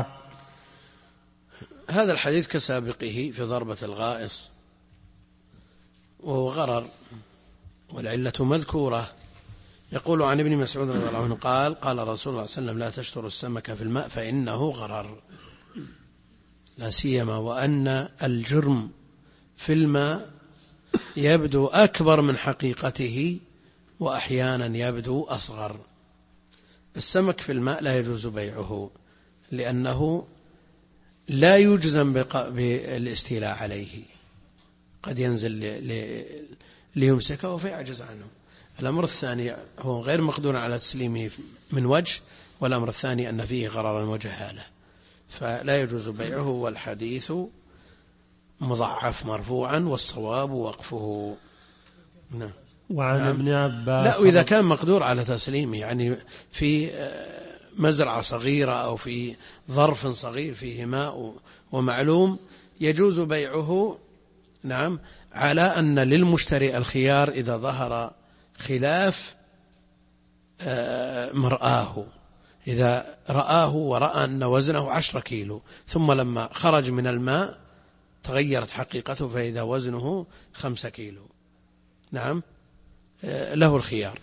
هذا الحديث كسابقه في ضربة الغائص، وهو غرر، والعلة مذكورة. يقول عن ابن مسعود رضي الله عنه قال قال رسول الله صلى الله عليه وسلم: لا تشتروا السمك في الماء فإنه غرر. لا سيما وأن الجرم في الماء يبدو أكبر من حقيقته، وأحيانا يبدو أصغر. السمك في الماء لا يجوز بيعه، لأنه لا يجزم بالاستيلاء عليه، قد ينزل ليمسكه فيعجز عنه. الأمر الثاني هو غير مقدور على تسليمه من وجه، والأمر الثاني أن فيه غررا وجهالة، فلا يجوز بيعه. والحديث مضعف مرفوعا، والصواب وقفه. نعم. وعن ابن عباس. لا، وإذا كان مقدور على تسليمه، يعني في مزرعة صغيرة أو في ظرف صغير فيه ماء ومعلوم، يجوز بيعه. نعم، على أن للمشتري الخيار إذا ظهر خلاف مرآه. إذا رآه ورأى أن وزنه 10 كيلو، ثم لما خرج من الماء تغيرت حقيقته فإذا وزنه 5 كيلو، نعم، له الخيار.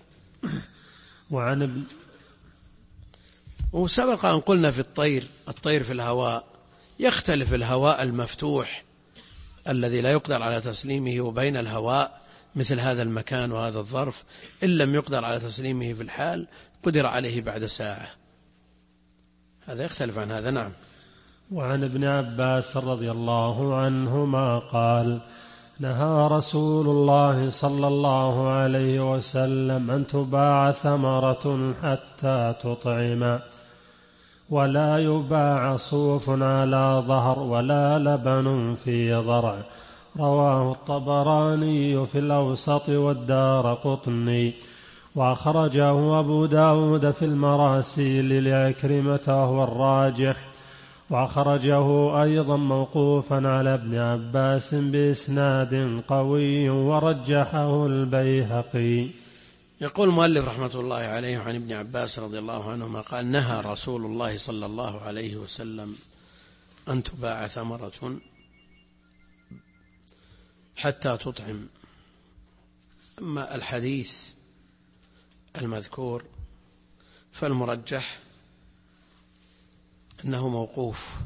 وسبق أن قلنا في الطير في الهواء يختلف الهواء المفتوح الذي لا يقدر على تسليمه، وبين الهواء مثل هذا المكان وهذا الظرف إن لم يقدر على تسليمه في الحال قدر عليه بعد ساعة، هذا يختلف عن هذا. نعم. وعن ابن عباس رضي الله عنهما قال: نهى رسول الله صلى الله عليه وسلم أن تباع ثمرة حتى تطعم، ولا يباع صوف على ظهر، ولا لبن في ضرع. رواه الطبراني في الأوسط والدارقطني، وأخرجه أبو داود في المراسيل لعكرمة وهو الراجح، وأخرجه أيضا موقوفا على ابن عباس بإسناد قوي ورجحه البيهقي. يقول المؤلف رحمة الله عليه: عن ابن عباس رضي الله عنهما قال: نهى رسول الله صلى الله عليه وسلم أن تباع ثمرة حتى تطعم. أما الحديث المذكور فالمرجح أنه موقوف،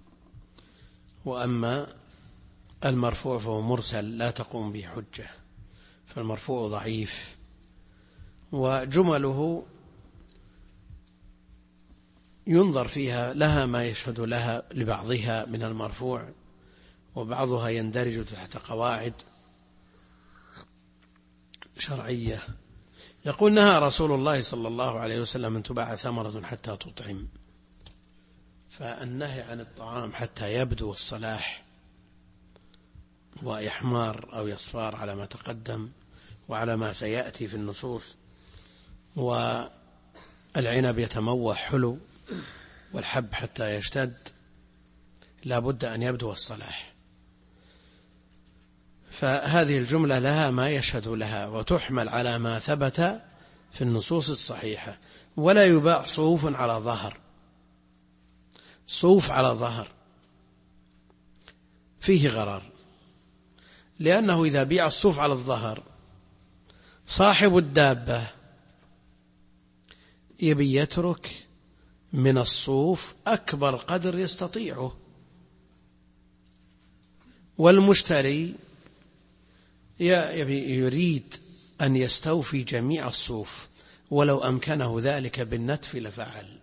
وأما المرفوع فهو مرسل لا تقوم به حجة، فالمرفوع ضعيف. وجمله ينظر فيها لها ما يشهد لها لبعضها من المرفوع، وبعضها يندرج تحت قواعد شرعية. يقول نهى رسول الله صلى الله عليه وسلم أن تباع ثمرة حتى تطعم، فالنهي عن الطعام حتى يبدو الصلاح ويحمار أو يصفار على ما تقدم وعلى ما سيأتي في النصوص، والعنب يتموح حلو والحب حتى يشتد، لا بد أن يبدو الصلاح. فهذه الجملة لها ما يشهد لها، وتحمل على ما ثبت في النصوص الصحيحة. ولا يباع صوف على ظهر، صوف على ظهر فيه غرر، لأنه إذا بيع الصوف على الظهر صاحب الدابة يبي يترك من الصوف أكبر قدر يستطيعه، والمشتري يريد أن يستوفي جميع الصوف، ولو أمكنه ذلك بالنتف لفعل،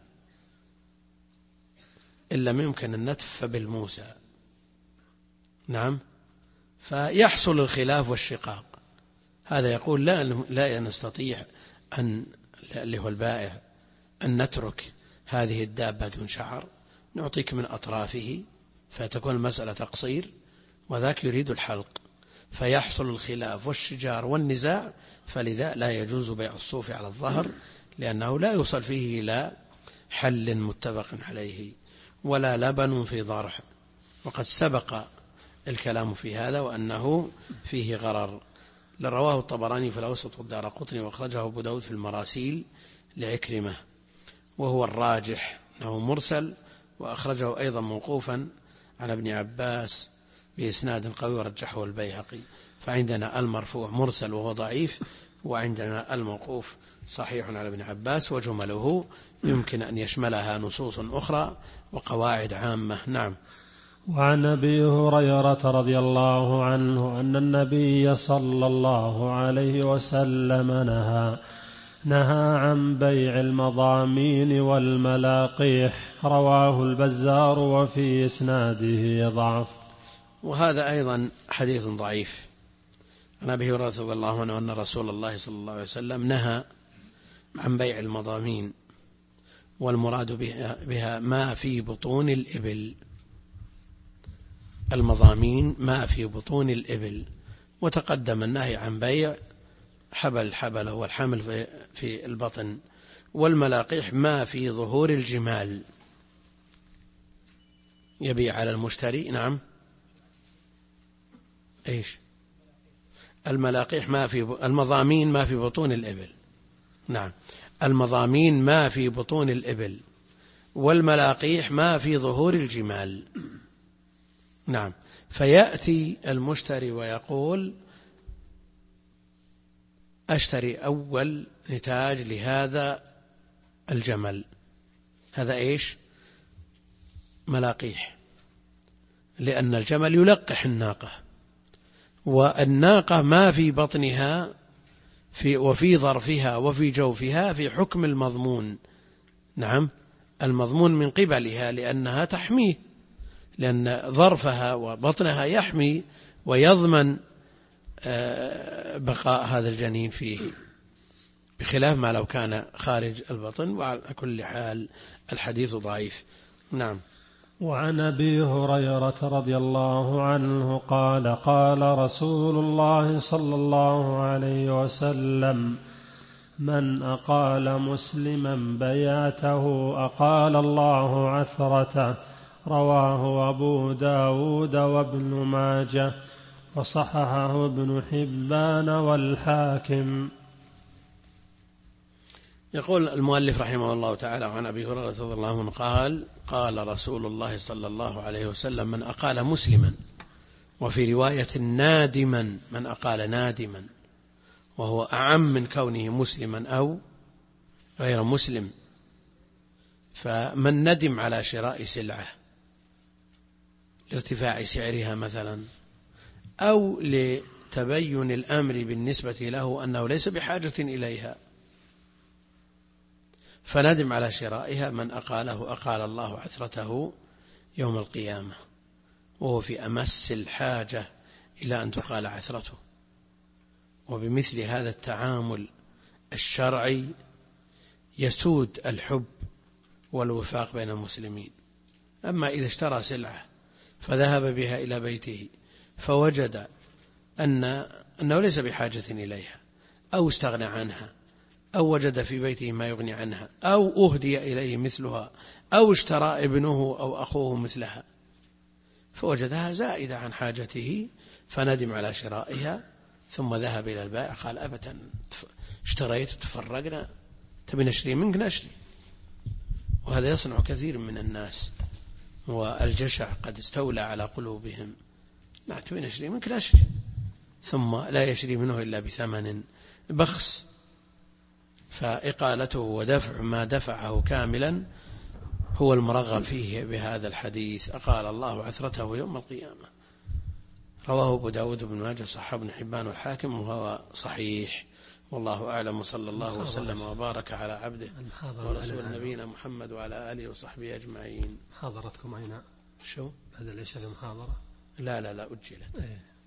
إن لم يمكن النتف فبالموسى. نعم، فيحصل الخلاف والشقاق. هذا يقول لا نستطيع أن، اللي هو البائع، أن نترك هذه الدابة دون شعر، نعطيك من أطرافه، فتكون المسألة تقصير، وذاك يريد الحلق، فيحصل الخلاف والشجار والنزاع. فلذا لا يجوز بيع الصوف على الظهر، لأنه لا يوصل فيه إلى حل متفق عليه ولا لبن في ضرع، وقد سبق الكلام في هذا وأنه فيه غرر. لرواه الطبراني في الأوسط والدارقطني، وأخرجه أبو داود في المراسيل لعكرمة، وهو الراجح أنه مرسل، وأخرجه أيضا موقوفا عن ابن عباس بإسناد قوي ورجحه البيهقي. فعندنا المرفوع مرسل وهو ضعيف، وعندنا الموقوف صحيح على ابن عباس، وجمله يمكن أن يشملها نصوص أخرى وقواعد عامة. نعم. وعن أبي هريرة رضي الله عنه أن النبي صلى الله عليه وسلم نهى عن بيع المضامين والملاقيح، رواه البزار وفي إسناده ضعف. وهذا أيضا حديث ضعيف. عن أبي هريرة رضي الله عنه أن رسول الله صلى الله عليه وسلم نهى عن بيع المضامين، والمراد بها ما في بطون الإبل، المضامين ما في بطون الإبل. وتقدم النهي عن بيع حبل هو الحمل في البطن، والملاقيح ما في ظهور الجمال، يبيع على المشتري. نعم، ايش الملاقيح؟ المضامين ما في بطون الإبل. نعم، المضامين ما في بطون الإبل، والملاقيح ما في ظهور الجمال. نعم، فيأتي المشتري ويقول أشتري أول نتاج لهذا الجمل، هذا إيش؟ ملاقيح، لأن الجمل يلقح الناقة، والناقة ما في بطنها وفي ظرفها وفي جوفها في حكم المضمون. نعم، المضمون من قبلها لأنها تحميه، لأن ظرفها وبطنها يحمي ويضمن بقاء هذا الجنين فيه، بخلاف ما لو كان خارج البطن. وعلى كل حال الحديث ضعيف. نعم. وعن أبي هريرة رضي الله عنه قال قال رسول الله صلى الله عليه وسلم: من أقال مسلما بياته أقال الله عثرته، رواه أبو داود وابن ماجه، وصححه ابن حبان والحاكم. يقول المؤلف رحمه الله تعالى عن أبي هريرة رضي الله عنه قال قال رسول الله صلى الله عليه وسلم: من أقال مسلما، وفي رواية نادما، من أقال نادما، وهو أعم من كونه مسلما أو غير مسلم. فمن ندم على شراء سلعة لارتفاع سعرها مثلا، أو لتبين الأمر بالنسبة له أنه ليس بحاجة إليها، فندم على شرائها. من أقاله أقال الله عثرته يوم القيامة، وهو في أمس الحاجة إلى أن تقال عثرته. وبمثل هذا التعامل الشرعي يسود الحب والوفاق بين المسلمين. أما إذا اشترى سلعة فذهب بها إلى بيته فوجد أنه ليس بحاجة إليها، أو استغنى عنها، أو وجد في بيته ما يغني عنها، أو أهدي إليه مثلها، أو اشترى ابنه أو أخوه مثلها، فوجدها زائدة عن حاجته فندم على شرائها، ثم ذهب إلى البائع قال أبدا اشتريت تفرقنا، تبي نشري منك نشري. وهذا يصنع كثير من الناس، والجشع قد استولى على قلوبهم. لا تبي نشري منك نشري، ثم لا يشري منه إلا بثمن بخس. فإقالته ودفع ما دفعه كاملا هو المرغب فيه بهذا الحديث. أقال الله عثرته يوم القيامة. رواه أبو داود بن ماجه صححه ابن حبان والحاكم وهو صحيح. والله أعلم، وصلى الله وسلم وبارك على عبده ورسول نبينا محمد وعلى آله وصحبه أجمعين. محاضرتكم أين؟ شو؟ بعد العشاء المحاضرة؟ لا أجلت.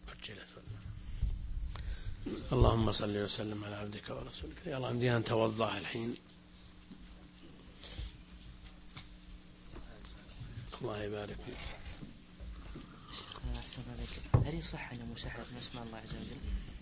اللهم صل وسلم على عبدك ورسولك. يلا عندنا نتوضأ الحين. الله يبارك فيك. هل يصح أن مسحر من اسماء الله عز وجل؟